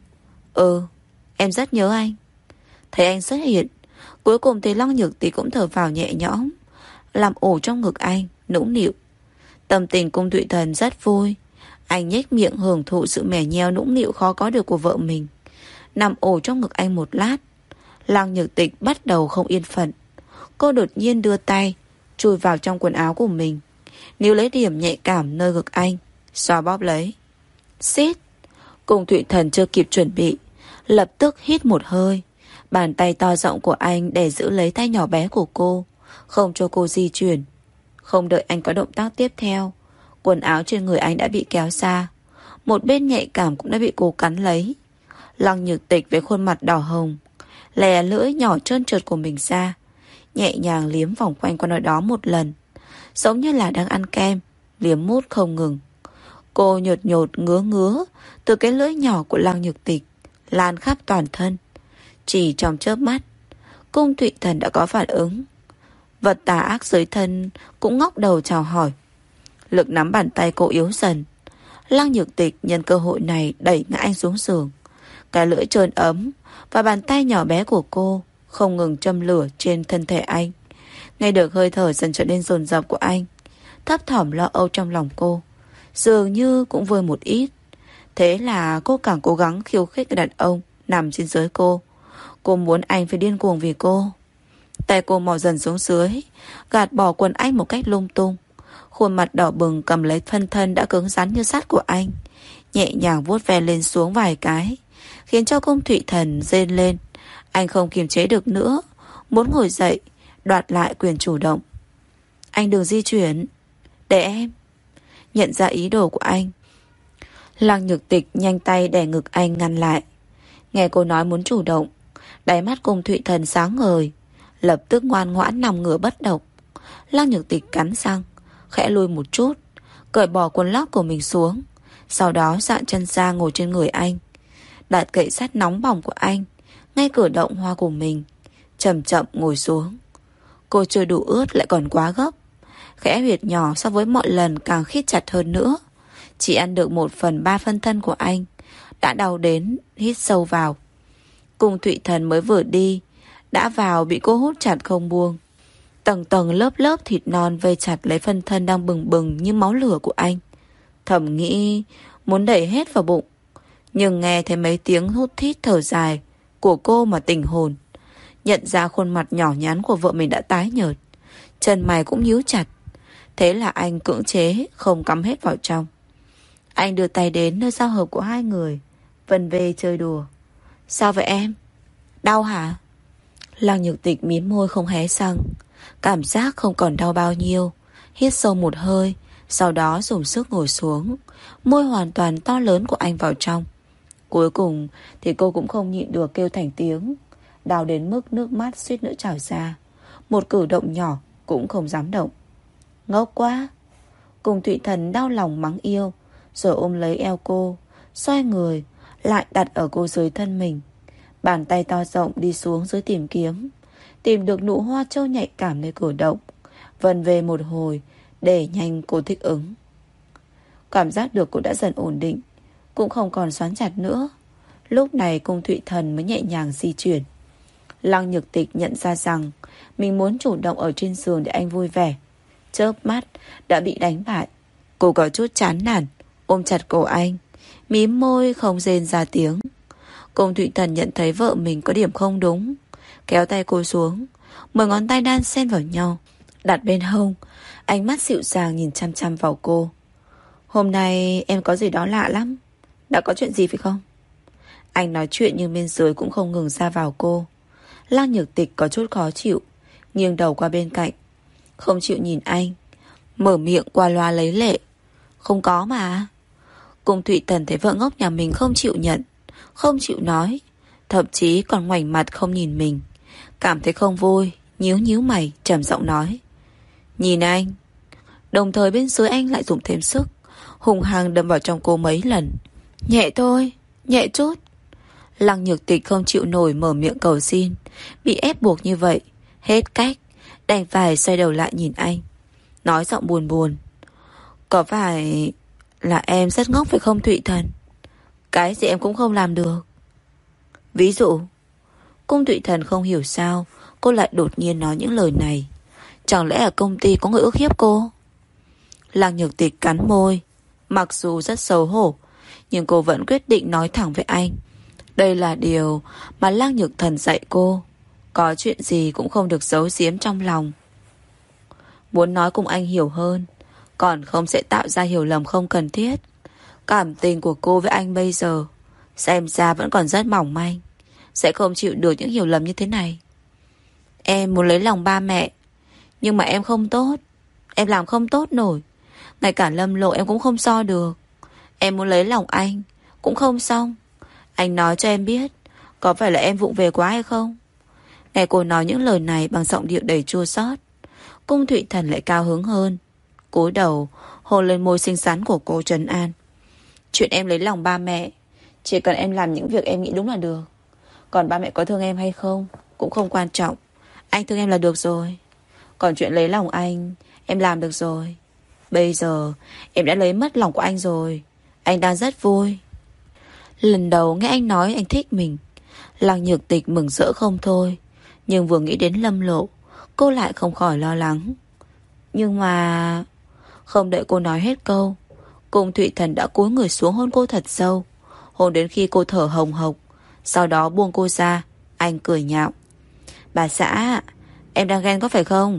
S1: Ừ, em rất nhớ anh. Thấy anh xuất hiện, cuối cùng thì Lăng Nhược Tịch cũng thở vào nhẹ nhõm, làm ổ trong ngực anh, nũng nịu. Tâm tình Cung Thụy Thần rất vui. Anh nhếch miệng hưởng thụ sự mẻ nheo nũng nịu khó có được của vợ mình. Nằm ổ trong ngực anh một lát, Lăng Nhược Tịch bắt đầu không yên phận. Cô đột nhiên đưa tay chui vào trong quần áo của mình, níu lấy điểm nhạy cảm nơi ngực anh, xoa bóp lấy. Xít. Cung Thụy Thần chưa kịp chuẩn bị, lập tức hít một hơi. Bàn tay to rộng của anh để giữ lấy tay nhỏ bé của cô, không cho cô di chuyển. Không đợi anh có động tác tiếp theo, quần áo trên người anh đã bị kéo xa. Một bên nhạy cảm cũng đã bị cô cắn lấy. Lăng Nhược Tịch với khuôn mặt đỏ hồng lè lưỡi nhỏ trơn trượt của mình ra, nhẹ nhàng liếm vòng quanh con nơi đó một lần, giống như là đang ăn kem, liếm mút không ngừng. Cô nhột nhột ngứa ngứa từ cái lưỡi nhỏ của Lăng Nhược Tịch lan khắp toàn thân. Chỉ trong chớp mắt, Cung Thụy Thần đã có phản ứng. Vật tà ác dưới thân cũng ngóc đầu chào hỏi. Lực nắm bàn tay cô yếu dần. Lăng Nhược Tịch nhân cơ hội này đẩy ngã anh xuống giường. Cái lưỡi trơn ấm và bàn tay nhỏ bé của cô không ngừng châm lửa trên thân thể anh. Nghe được hơi thở dần trở nên dồn dập của anh, thấp thỏm lo âu trong lòng cô dường như cũng vơi một ít. Thế là cô càng cố gắng khiêu khích người đàn ông nằm trên dưới cô. Cô muốn anh phải điên cuồng vì cô. Tay cô mò dần xuống dưới, gạt bỏ quần anh một cách lung tung. Khuôn mặt đỏ bừng cầm lấy thân thân đã cứng rắn như sắt của anh, nhẹ nhàng vuốt ve lên xuống vài cái, khiến cho Cung Thụy Thần rên lên. Anh không kiềm chế được nữa, muốn ngồi dậy đoạt lại quyền chủ động. Anh đừng di chuyển, để em. Nhận ra ý đồ của anh, Lăng Nhược Tịch nhanh tay đè ngực anh ngăn lại. Nghe cô nói muốn chủ động, đáy mắt Cung Thụy Thần sáng ngời, lập tức ngoan ngoãn nằm ngửa bất động. Lăng Nhược Tịch cắn răng, khẽ lùi một chút, cởi bỏ quần lót của mình xuống, sau đó dạn chân ra ngồi trên người anh, đặt gậy sắt nóng bỏng của anh ngay cử động hoa của mình, chậm chậm ngồi xuống. Cô chưa đủ ướt lại còn quá gấp, khẽ huyệt nhỏ so với mọi lần càng khít chặt hơn nữa. Chỉ ăn được một phần ba phân thân của anh đã đau đến hít sâu vào. Cung Thụy Thần mới vừa đi đã vào bị cô hút chặt không buông. Tầng tầng lớp lớp thịt non vây chặt lấy phân thân đang bừng bừng như máu lửa của anh. Thầm nghĩ muốn đẩy hết vào bụng, nhưng nghe thấy mấy tiếng hút thít thở dài của cô mà tỉnh hồn. Nhận ra khuôn mặt nhỏ nhắn của vợ mình đã tái nhợt, chân mày cũng nhíu chặt. Thế là anh cưỡng chế không cắm hết vào trong. Anh đưa tay đến nơi giao hợp của hai người, vần về chơi đùa. Sao vậy em? Đau hả? Lăng Nhược Tịch mím môi không hé răng. Cảm giác không còn đau bao nhiêu. Hít sâu một hơi, sau đó dùng sức ngồi xuống, môi hoàn toàn to lớn của anh vào trong. Cuối cùng thì cô cũng không nhịn được kêu thành tiếng, đau đến mức nước mắt suýt nữa trào ra. Một cử động nhỏ cũng không dám động. Ngốc quá. Cung Thụy Thần đau lòng mắng yêu, rồi ôm lấy eo cô, xoay người lại đặt ở cô dưới thân mình. Bàn tay to rộng đi xuống dưới tìm kiếm, tìm được nụ hoa châu nhạy cảm nơi cử động, vần về một hồi để nhanh cô thích ứng. Cảm giác được cô đã dần ổn định, cũng không còn xoắn chặt nữa. Lúc này Cung Thụy Thần mới nhẹ nhàng di chuyển. Lăng Nhược Tịch nhận ra rằng mình muốn chủ động ở trên giường để anh vui vẻ, chớp mắt đã bị đánh bại. Cô có chút chán nản, ôm chặt cổ anh, mím môi không rên ra tiếng. Cung Thụy Thần nhận thấy vợ mình có điểm không đúng, kéo tay cô xuống, mười ngón tay đan xen vào nhau, đặt bên hông, ánh mắt dịu dàng nhìn chăm chăm vào cô. Hôm nay em có gì đó lạ lắm. Đã có chuyện gì phải không? Anh nói chuyện nhưng bên dưới cũng không ngừng ra vào cô. Lăng Nhược Tịch có chút khó chịu, nghiêng đầu qua bên cạnh, không chịu nhìn anh, mở miệng qua loa lấy lệ. Không có mà. Cung Thụy Thần thấy vợ ngốc nhà mình không chịu nhận, không chịu nói, thậm chí còn ngoảnh mặt không nhìn mình, cảm thấy không vui, nhíu nhíu mày, trầm giọng nói: Nhìn anh. Đồng thời bên dưới anh lại dùng thêm sức, hùng hăng đâm vào trong cô mấy lần. Nhẹ thôi, nhẹ chút. Lăng Nhược Tịch không chịu nổi mở miệng cầu xin, bị ép buộc như vậy, hết cách, đành phải xoay đầu lại nhìn anh. nói giọng buồn buồn. Có phải là em rất ngốc phải không Thụy Thần? Cái gì em cũng không làm được. Ví dụ? Cung Thụy Thần không hiểu sao cô lại đột nhiên nói những lời này. Chẳng lẽ ở công ty có người ức hiếp cô? Lăng Nhược Tịch cắn môi. Mặc dù rất xấu hổ, nhưng cô vẫn quyết định nói thẳng với anh. Đây là điều mà Lăng Nhược Thần dạy cô. Có chuyện gì cũng không được giấu giếm trong lòng. Muốn nói cùng anh hiểu hơn, còn không sẽ tạo ra hiểu lầm không cần thiết. Cảm tình của cô với anh bây giờ xem ra vẫn còn rất mỏng manh, sẽ không chịu được những hiểu lầm như thế này. Em muốn lấy lòng ba mẹ, nhưng mà em không tốt. Em làm không tốt nổi. Ngay cả Lâm Lộ em cũng không so được. Em muốn lấy lòng anh cũng không xong. Anh nói cho em biết, có phải là em vụng về quá hay không? Nghe cô nói những lời này bằng giọng điệu đầy chua xót, Cung Thụy Thần lại cao hứng hơn, cúi đầu hôn lên môi xinh xắn của cô trấn an. Chuyện em lấy lòng ba mẹ, chỉ cần em làm những việc em nghĩ đúng là được. Còn ba mẹ có thương em hay không cũng không quan trọng. Anh thương em là được rồi. Còn chuyện lấy lòng anh, em làm được rồi. Bây giờ em đã lấy mất lòng của anh rồi. Anh đang rất vui. Lần đầu nghe anh nói anh thích mình, Lăng Nhược Tịch mừng rỡ không thôi. Nhưng vừa nghĩ đến Lâm Lộ, cô lại không khỏi lo lắng. Nhưng mà... Không đợi cô nói hết câu, Cung Thụy Thần đã cúi người xuống hôn cô thật sâu, hôn đến khi cô thở hồng hộc. Sau đó buông cô ra. Anh cười nhạo. Bà xã, em đang ghen có phải không?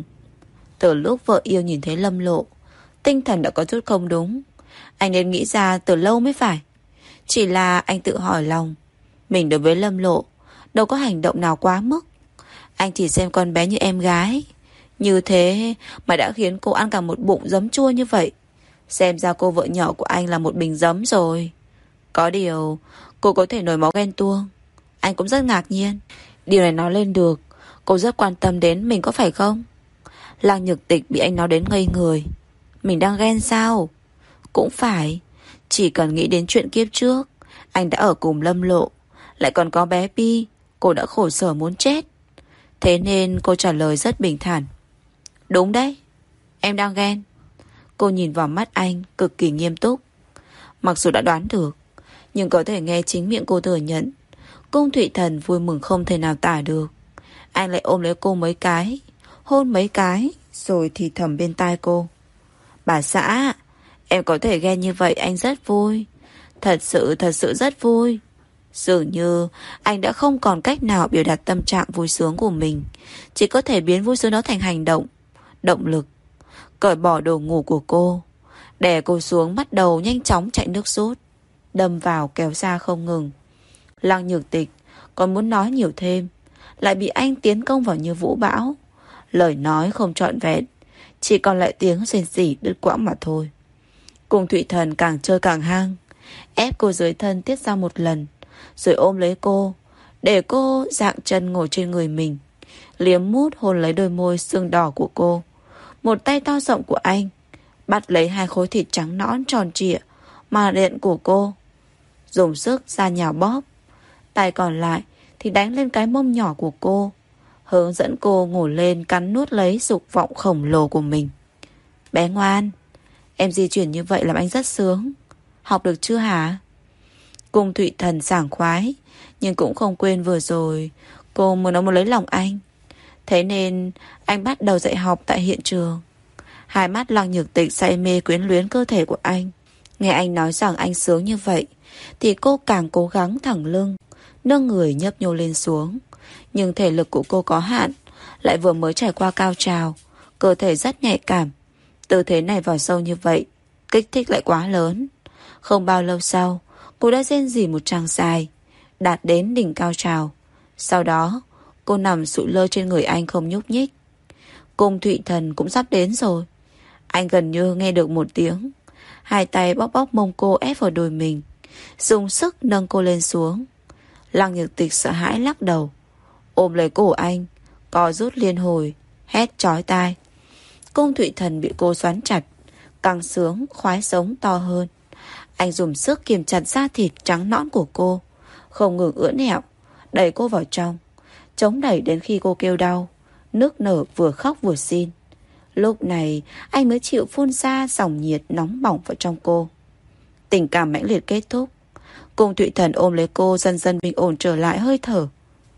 S1: Từ lúc vợ yêu nhìn thấy Lâm Lộ, tinh thần đã có chút không đúng. Anh nên nghĩ ra từ lâu mới phải. Chỉ là anh tự hỏi lòng, mình đối với Lâm Lộ đâu có hành động nào quá mức. Anh chỉ xem con bé như em gái. Như thế mà đã khiến cô ăn cả một bụng giấm chua như vậy. Xem ra cô vợ nhỏ của anh là một bình giấm rồi. Có điều cô có thể nổi máu ghen tuông. Anh cũng rất ngạc nhiên. Điều này nói lên được cô rất quan tâm đến mình có phải không? Lăng Nhược Tịch bị anh nói đến ngây người. Mình đang ghen sao? Cũng phải. Chỉ cần nghĩ đến chuyện kiếp trước, anh đã ở cùng Lâm Lộ, lại còn có bé Pi, cô đã khổ sở muốn chết. Thế nên cô trả lời rất bình thản. Đúng đấy, em đang ghen. Cô nhìn vào mắt anh cực kỳ nghiêm túc. Mặc dù đã đoán được, nhưng có thể nghe chính miệng cô thừa nhận. Cung Thụy Thần vui mừng không thể nào tả được. Anh lại ôm lấy cô mấy cái, hôn mấy cái, rồi thì thầm bên tai cô. Bà xã, em có thể ghen như vậy anh rất vui. Thật sự thật sự rất vui. Dường như anh đã không còn cách nào biểu đạt tâm trạng vui sướng của mình, chỉ có thể biến vui sướng đó thành hành động, động lực. Cởi bỏ đồ ngủ của cô, đè cô xuống, bắt đầu nhanh chóng chạy nước rút, đâm vào kéo ra không ngừng. Lăng Nhược Tịch còn muốn nói nhiều thêm, lại bị anh tiến công vào như vũ bão. Lời nói không trọn vẹn, chỉ còn lại tiếng rên rỉ đứt quãng mà thôi. Cung Thụy Thần càng chơi càng hăng, ép cô dưới thân tiết ra một lần, rồi ôm lấy cô, để cô dạng chân ngồi trên người mình, liếm mút hôn lấy đôi môi sương đỏ của cô. Một tay to rộng của anh bắt lấy hai khối thịt trắng nõn tròn trịa mà đệm của cô, dùng sức ra nhào bóp. Tay còn lại thì đánh lên cái mông nhỏ của cô, hướng dẫn cô ngồi lên cắn nuốt lấy dục vọng khổng lồ của mình. Bé ngoan, em di chuyển như vậy làm anh rất sướng. Học được chưa hả? Cung Thụy Thần sảng khoái, nhưng cũng không quên vừa rồi cô muốn nó muốn lấy lòng anh. Thế nên anh bắt đầu dạy học tại hiện trường. Hai mắt Lăng Nhược Tịch say mê quyến luyến cơ thể của anh. Nghe anh nói rằng anh sướng như vậy thì cô càng cố gắng thẳng lưng, nâng người nhấp nhô lên xuống. Nhưng thể lực của cô có hạn, lại vừa mới trải qua cao trào, cơ thể rất nhạy cảm. Tư thế này vào sâu như vậy, kích thích lại quá lớn. Không bao lâu sau, cô đã rên rỉ một tràng dài, đạt đến đỉnh cao trào. Sau đó cô nằm sụi lơ trên người anh không nhúc nhích. Cung Thụy Thần cũng sắp đến rồi. Anh gần như nghe được một tiếng. Hai tay bóp bóp mông cô ép vào đùi mình, dùng sức nâng cô lên xuống. Lăng Nhược Tịch sợ hãi lắc đầu, ôm lấy cổ anh, co rút liên hồi, hét chói tai. Cung Thụy Thần bị cô xoắn chặt, càng sướng khoái sống to hơn. Anh dùng sức kiềm chặt da thịt trắng nõn của cô, không ngừng ưỡn ẹo, đẩy cô vào trong, chống đẩy đến khi cô kêu đau, nức nở vừa khóc vừa xin. Lúc này anh mới chịu phun ra dòng nhiệt nóng bỏng vào trong cô. Tình cảm mãnh liệt kết thúc. Cung Thụy Thần ôm lấy cô, dần dần bình ổn trở lại hơi thở.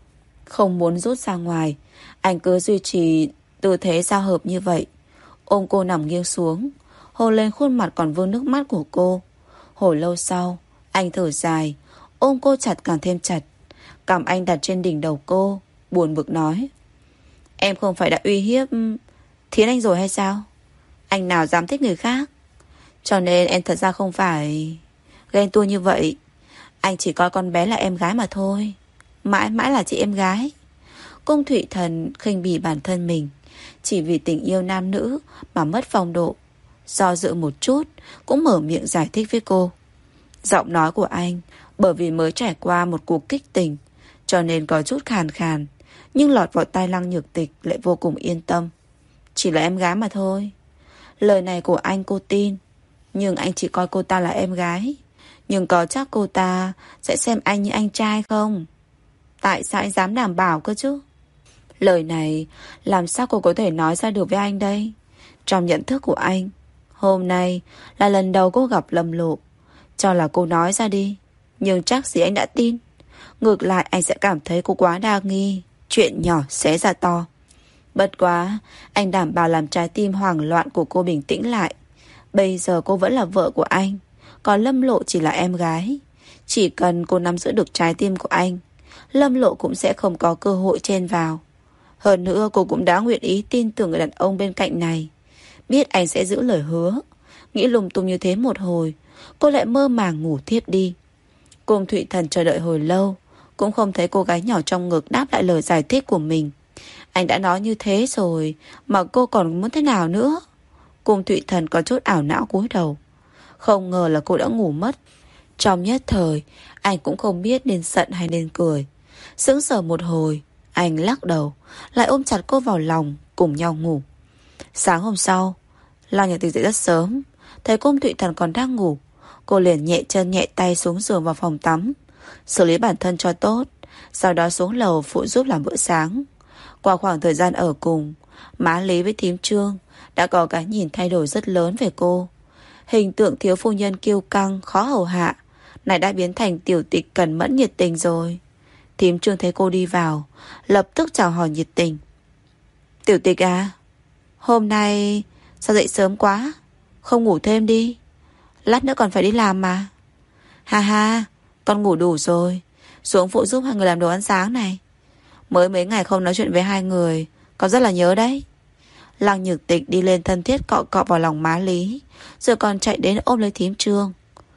S1: Không muốn rút ra ngoài, anh cứ duy trì tư thế giao hợp như vậy. Ôm cô nằm nghiêng xuống, hôn lên khuôn mặt còn vương nước mắt của cô. Hồi lâu sau, anh thở dài, ôm cô chặt càng thêm chặt. Cằm anh đặt trên đỉnh đầu cô, buồn bực nói: Em không phải đã uy hiếp Thiến Anh rồi hay sao? Anh nào dám thích người khác. Cho nên em thật ra không phải ghen tuông như vậy. Anh chỉ coi con bé là em gái mà thôi. Mãi mãi là chị em gái. Cung Thụy Thần khinh bỉ bản thân mình, chỉ vì tình yêu nam nữ mà mất phong độ. Do dự một chút, cũng mở miệng giải thích với cô. Giọng nói của anh bởi vì mới trải qua một cuộc kích tình, cho nên có chút khàn khàn, nhưng lọt vào tai Lăng Nhược Tịch lại vô cùng yên tâm. Chỉ là em gái mà thôi. Lời này của anh cô tin, nhưng anh chỉ coi cô ta là em gái. Nhưng có chắc cô ta sẽ xem anh như anh trai không? Tại sao anh dám đảm bảo cơ chứ? Lời này làm sao cô có thể nói ra được với anh đây? Trong nhận thức của anh, hôm nay là lần đầu cô gặp Lâm Lộ. Cho là cô nói ra đi, nhưng chắc gì anh đã tin. Ngược lại anh sẽ cảm thấy cô quá đa nghi. Chuyện nhỏ xé ra to. Bất quá, anh đảm bảo làm trái tim hoảng loạn của cô bình tĩnh lại. Bây giờ cô vẫn là vợ của anh, còn Lâm Lộ chỉ là em gái. Chỉ cần cô nắm giữ được trái tim của anh, Lâm Lộ cũng sẽ không có cơ hội chen vào. Hơn nữa cô cũng đã nguyện ý tin tưởng người đàn ông bên cạnh này. Biết anh sẽ giữ lời hứa. Nghĩ lung tung như thế một hồi, cô lại mơ màng ngủ thiếp đi. Cung Thụy Thần chờ đợi hồi lâu, cũng không thấy cô gái nhỏ trong ngực đáp lại lời giải thích của mình. Anh đã nói như thế rồi, mà cô còn muốn thế nào nữa? Cung Thụy Thần có chút ảo não cúi đầu. Không ngờ là cô đã ngủ mất. Trong nhất thời, anh cũng không biết nên giận hay nên cười. Sững sờ một hồi, anh lắc đầu, lại ôm chặt cô vào lòng, cùng nhau ngủ. Sáng hôm sau, Lăng Nhược Tịch dậy rất sớm, thấy Cung Thụy Thần còn đang ngủ, cô liền nhẹ chân nhẹ tay xuống giường vào phòng tắm, xử lý bản thân cho tốt, sau đó xuống lầu phụ giúp làm bữa sáng. Qua khoảng thời gian ở cùng, má Lý với thím Trương đã có cái nhìn thay đổi rất lớn về cô. Hình tượng thiếu phu nhân kiêu căng, khó hầu hạ, này đã biến thành tiểu tịch cẩn mẫn nhiệt tình rồi. Thím Trương thấy cô đi vào, lập tức chào hỏi nhiệt tình. Tiểu tịch à, hôm nay sao dậy sớm quá? Không ngủ thêm đi, lát nữa còn phải đi làm mà. Ha ha, con ngủ đủ rồi, xuống phụ giúp hai người làm đồ ăn sáng này. Mới mấy ngày không nói chuyện với hai người, con rất là nhớ đấy. Lăng Nhược Tịch đi lên thân thiết cọ cọ vào lòng má Lý, rồi còn chạy đến ôm lấy thím Trương.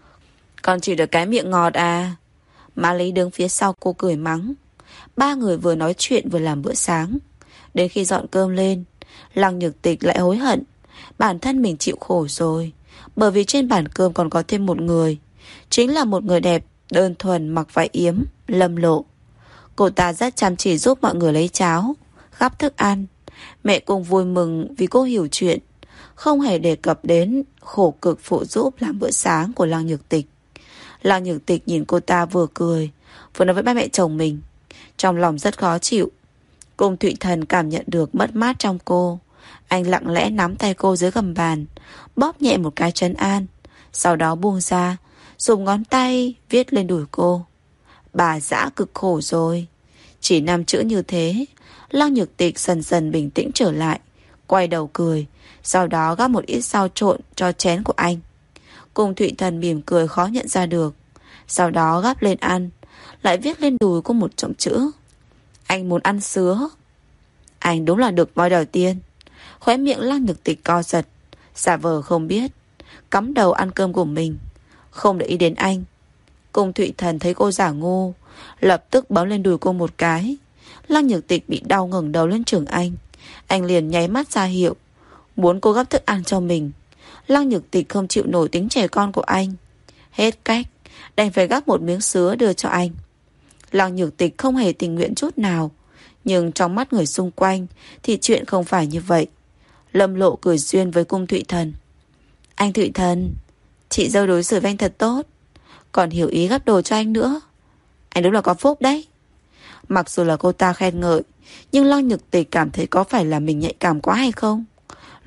S1: Con chỉ được cái miệng ngọt à? Má Lý đứng phía sau cô cười mắng. Ba người vừa nói chuyện vừa làm bữa sáng. Đến khi dọn cơm lên, Lăng Nhược Tịch lại hối hận. Bản thân mình chịu khổ rồi, bởi vì trên bàn cơm còn có thêm một người. Chính là một người đẹp, đơn thuần mặc váy yếm, Lâm Lộ. Cô ta rất chăm chỉ giúp mọi người lấy cháo, gắp thức ăn. Mẹ cũng vui mừng vì cô hiểu chuyện, không hề đề cập đến khổ cực phụ giúp làm bữa sáng của Lăng Nhược Tịch. Lăng Nhược Tịch nhìn cô ta vừa cười, vừa nói với ba mẹ chồng mình. Trong lòng rất khó chịu. Cung Thụy Thần cảm nhận được mất mát trong cô. Anh lặng lẽ nắm tay cô dưới gầm bàn, bóp nhẹ một cái trấn an, sau đó buông ra, dùng ngón tay viết lên đùi cô. Bà dã cực khổ rồi. Chỉ năm chữ như thế, Lăng Nhược Tịch dần dần bình tĩnh trở lại, quay đầu cười, sau đó gắp một ít rau trộn cho chén của anh. Cung Thụy Thần mỉm cười khó nhận ra được, sau đó gắp lên ăn, lại viết lên đùi cô một chồng chữ. Anh muốn ăn sứa. Anh đúng là được voi đòi tiên. Khóe miệng Lăng Nhược Tịch co giật, giả vờ không biết, cắm đầu ăn cơm của mình, không để ý đến anh. Cung Thụy Thần thấy cô giả ngu, lập tức bấm lên đùi cô một cái. Lăng Nhược Tịch bị đau ngẩng đầu lên chừng anh. Anh liền nháy mắt ra hiệu, muốn cô gắp thức ăn cho mình. Lăng Nhược Tịch không chịu nổi tính trẻ con của anh, hết cách đành phải gắp một miếng sứa đưa cho anh. Lăng Nhược Tịch không hề tình nguyện chút nào, nhưng trong mắt người xung quanh thì chuyện không phải như vậy. Lâm Lộ cười duyên với Cung Thụy Thần. Anh Thụy Thần, chị dâu đối xử với anh thật tốt, còn hiểu ý gắp đồ cho anh nữa. Anh đúng là có phúc đấy. Mặc dù là cô ta khen ngợi, nhưng Lăng Nhược Tịch cảm thấy có phải là mình nhạy cảm quá hay không.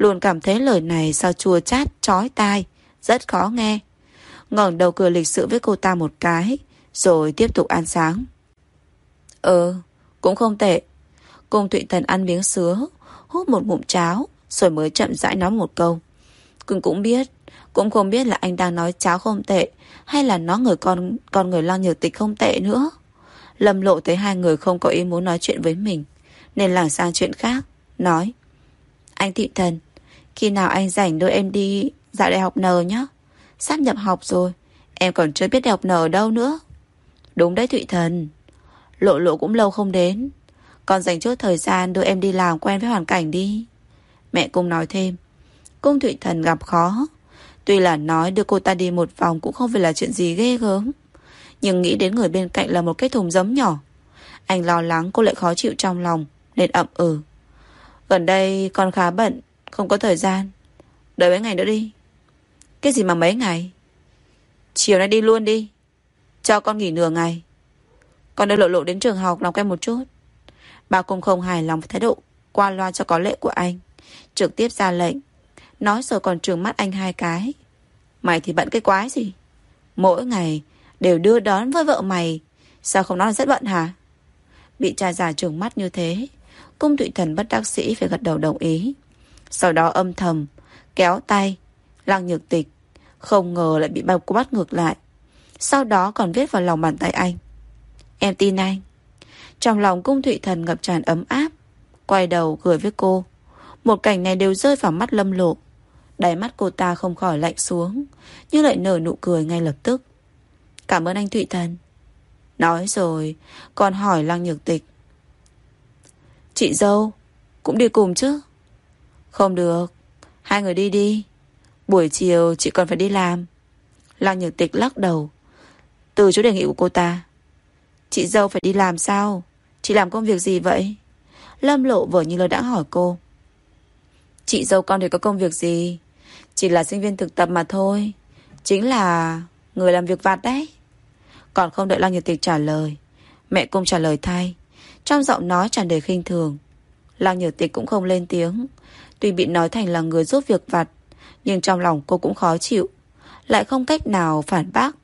S1: luôn cảm thấy lời này sao chua chát, chói tai, rất khó nghe. Ngẩng đầu cười lịch sự với cô ta một cái, rồi tiếp tục ăn sáng. Ừ, cũng không tệ. Cung Thụy Thần ăn miếng sứa, hút một ngụm cháo, rồi mới chậm rãi nói một câu. Cưng cũng biết, cũng không biết là anh đang nói cháo không tệ, hay là nói người con con người Lăng Nhược Tịch không tệ nữa. Lâm Lộ thấy hai người không có ý muốn nói chuyện với mình, nên lảng sang chuyện khác, nói: Anh Thụy Thần, khi nào anh rảnh đưa em đi dạo đại học N nhé. Sắp nhập học rồi, em còn chưa biết đại học N ở đâu nữa. Đúng đấy Thụy Thần. Lộ Lộ cũng lâu không đến, còn dành chút thời gian đưa em đi làm quen với hoàn cảnh đi. Mẹ Cung nói thêm. Cung Thụy Thần gặp khó. Tuy là nói đưa cô ta đi một vòng cũng không phải là chuyện gì ghê gớm, nhưng nghĩ đến người bên cạnh là một cái thùng giấm nhỏ, anh lo lắng cô lại khó chịu trong lòng, nên ậm ừ. Gần đây con khá bận, không có thời gian. Đợi mấy ngày nữa đi. Cái gì mà mấy ngày? Chiều nay đi luôn đi, cho con nghỉ nửa ngày. Con đưa Lộ Lộ đến trường học làm quen một chút. Bà cũng không hài lòng với thái độ qua loa cho có lệ của anh, trực tiếp ra lệnh, nói rồi còn trừng mắt anh hai cái. Mày thì bận cái quái gì? Mỗi ngày đều đưa đón với vợ mày, sao không nói là rất bận hả? Bị cha già trừng mắt như thế, Cung Thụy Thần bất đắc sĩ phải gật đầu đồng ý. Sau đó âm thầm kéo tay Lăng Nhược Tịch, không ngờ lại bị bà cô bắt ngược lại. Sau đó còn viết vào lòng bàn tay anh: Em tin anh. Trong lòng Cung Thụy Thần ngập tràn ấm áp, quay đầu cười với cô. Một cảnh này đều rơi vào mắt Lâm Lộ. Đáy mắt cô ta không khỏi lạnh xuống, nhưng lại nở nụ cười ngay lập tức. Cảm ơn anh Thụy Thần. Nói rồi còn hỏi Lăng Nhược Tịch: Chị dâu cũng đi cùng chứ? Không được, hai người đi đi, buổi chiều chị còn phải đi làm. Lăng Nhược Tịch lắc đầu, từ chối đề nghị của cô ta. Chị dâu phải đi làm sao? Chị làm công việc gì vậy? Lâm Lộ vờ như lơ đãng hỏi cô. Chị dâu con thì có công việc gì, chỉ là sinh viên thực tập mà thôi, chính là người làm việc vặt đấy. Còn không đợi Lăng Nhược Tịch trả lời, mẹ Cung trả lời thay, trong giọng nói tràn đầy khinh thường. Lăng Nhược Tịch cũng không lên tiếng. Tuy bị nói thành là người giúp việc vặt, nhưng trong lòng cô cũng khó chịu, lại không cách nào phản bác.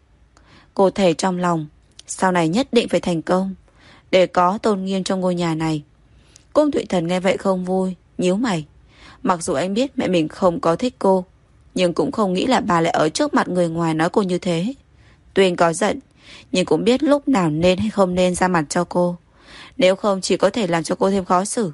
S1: Cô thề trong lòng sau này nhất định phải thành công, để có tôn nghiêm trong ngôi nhà này. Cung Thụy Thần nghe vậy không vui, nhíu mày. Mặc dù anh biết mẹ mình không có thích cô, nhưng cũng không nghĩ là bà lại ở trước mặt người ngoài nói cô như thế. Tuy anh có giận, nhưng cũng biết lúc nào nên hay không nên ra mặt cho cô, nếu không chỉ có thể làm cho cô thêm khó xử.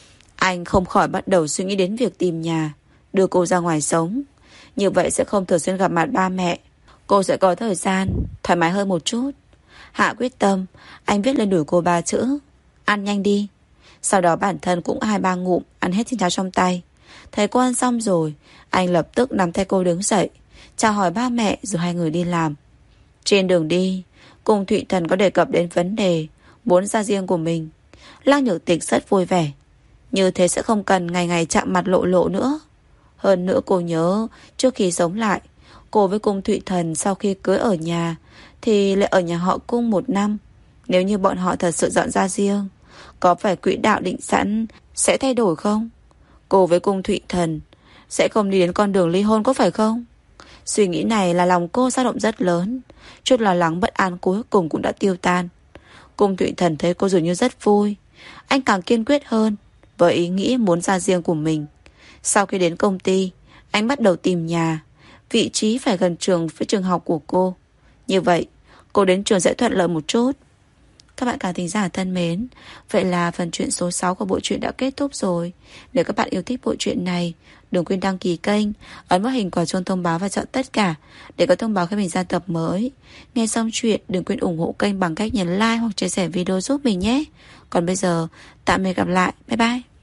S1: Anh không khỏi bắt đầu suy nghĩ đến việc tìm nhà, đưa cô ra ngoài sống. Như vậy sẽ không thường xuyên gặp mặt ba mẹ, cô sẽ có thời gian thoải mái hơn một chút. Hạ quyết tâm, anh viết lên đùi cô ba chữ: Ăn nhanh đi. Sau đó bản thân cũng hai ba ngụm ăn hết chén cháo trong tay. Thấy cô ăn xong rồi, anh lập tức nắm tay cô đứng dậy, chào hỏi ba mẹ rồi hai người đi làm. Trên đường đi, Cung Thụy Thần có đề cập đến vấn đề muốn ra riêng của mình. Lăng Nhược Tịch rất vui vẻ, như thế sẽ không cần ngày ngày chạm mặt Lộ Lộ nữa. Hơn nữa cô nhớ trước khi sống lại, cô với Cung Thụy Thần sau khi cưới ở nhà thì lại ở nhà họ Cung một năm. Nếu như bọn họ thật sự dọn ra riêng, có phải quỹ đạo định sẵn sẽ thay đổi không? Cô với Cung Thụy Thần sẽ không đi đến con đường ly hôn có phải không? Suy nghĩ này là lòng cô dao động rất lớn. Chút lo lắng bất an cuối cùng cũng đã tiêu tan. Cung Thụy Thần thấy cô dường như rất vui, anh càng kiên quyết hơn với ý nghĩ muốn ra riêng của mình. Sau khi đến công ty, anh bắt đầu tìm nhà, vị trí phải gần trường với trường học của cô. Như vậy cô đến trường sẽ thuận lợi một chút. Các bạn khán thính giả thân mến, vậy là phần truyện số sáu của bộ truyện đã kết thúc rồi. Nếu các bạn yêu thích bộ truyện này, đừng quên đăng ký kênh, ấn vào hình quả chuông thông báo và chọn tất cả để có thông báo khi mình ra tập mới. Nghe xong chuyện, đừng quên ủng hộ kênh bằng cách nhấn like hoặc chia sẻ video giúp mình nhé. Còn bây giờ, tạm biệt gặp lại. Bye bye.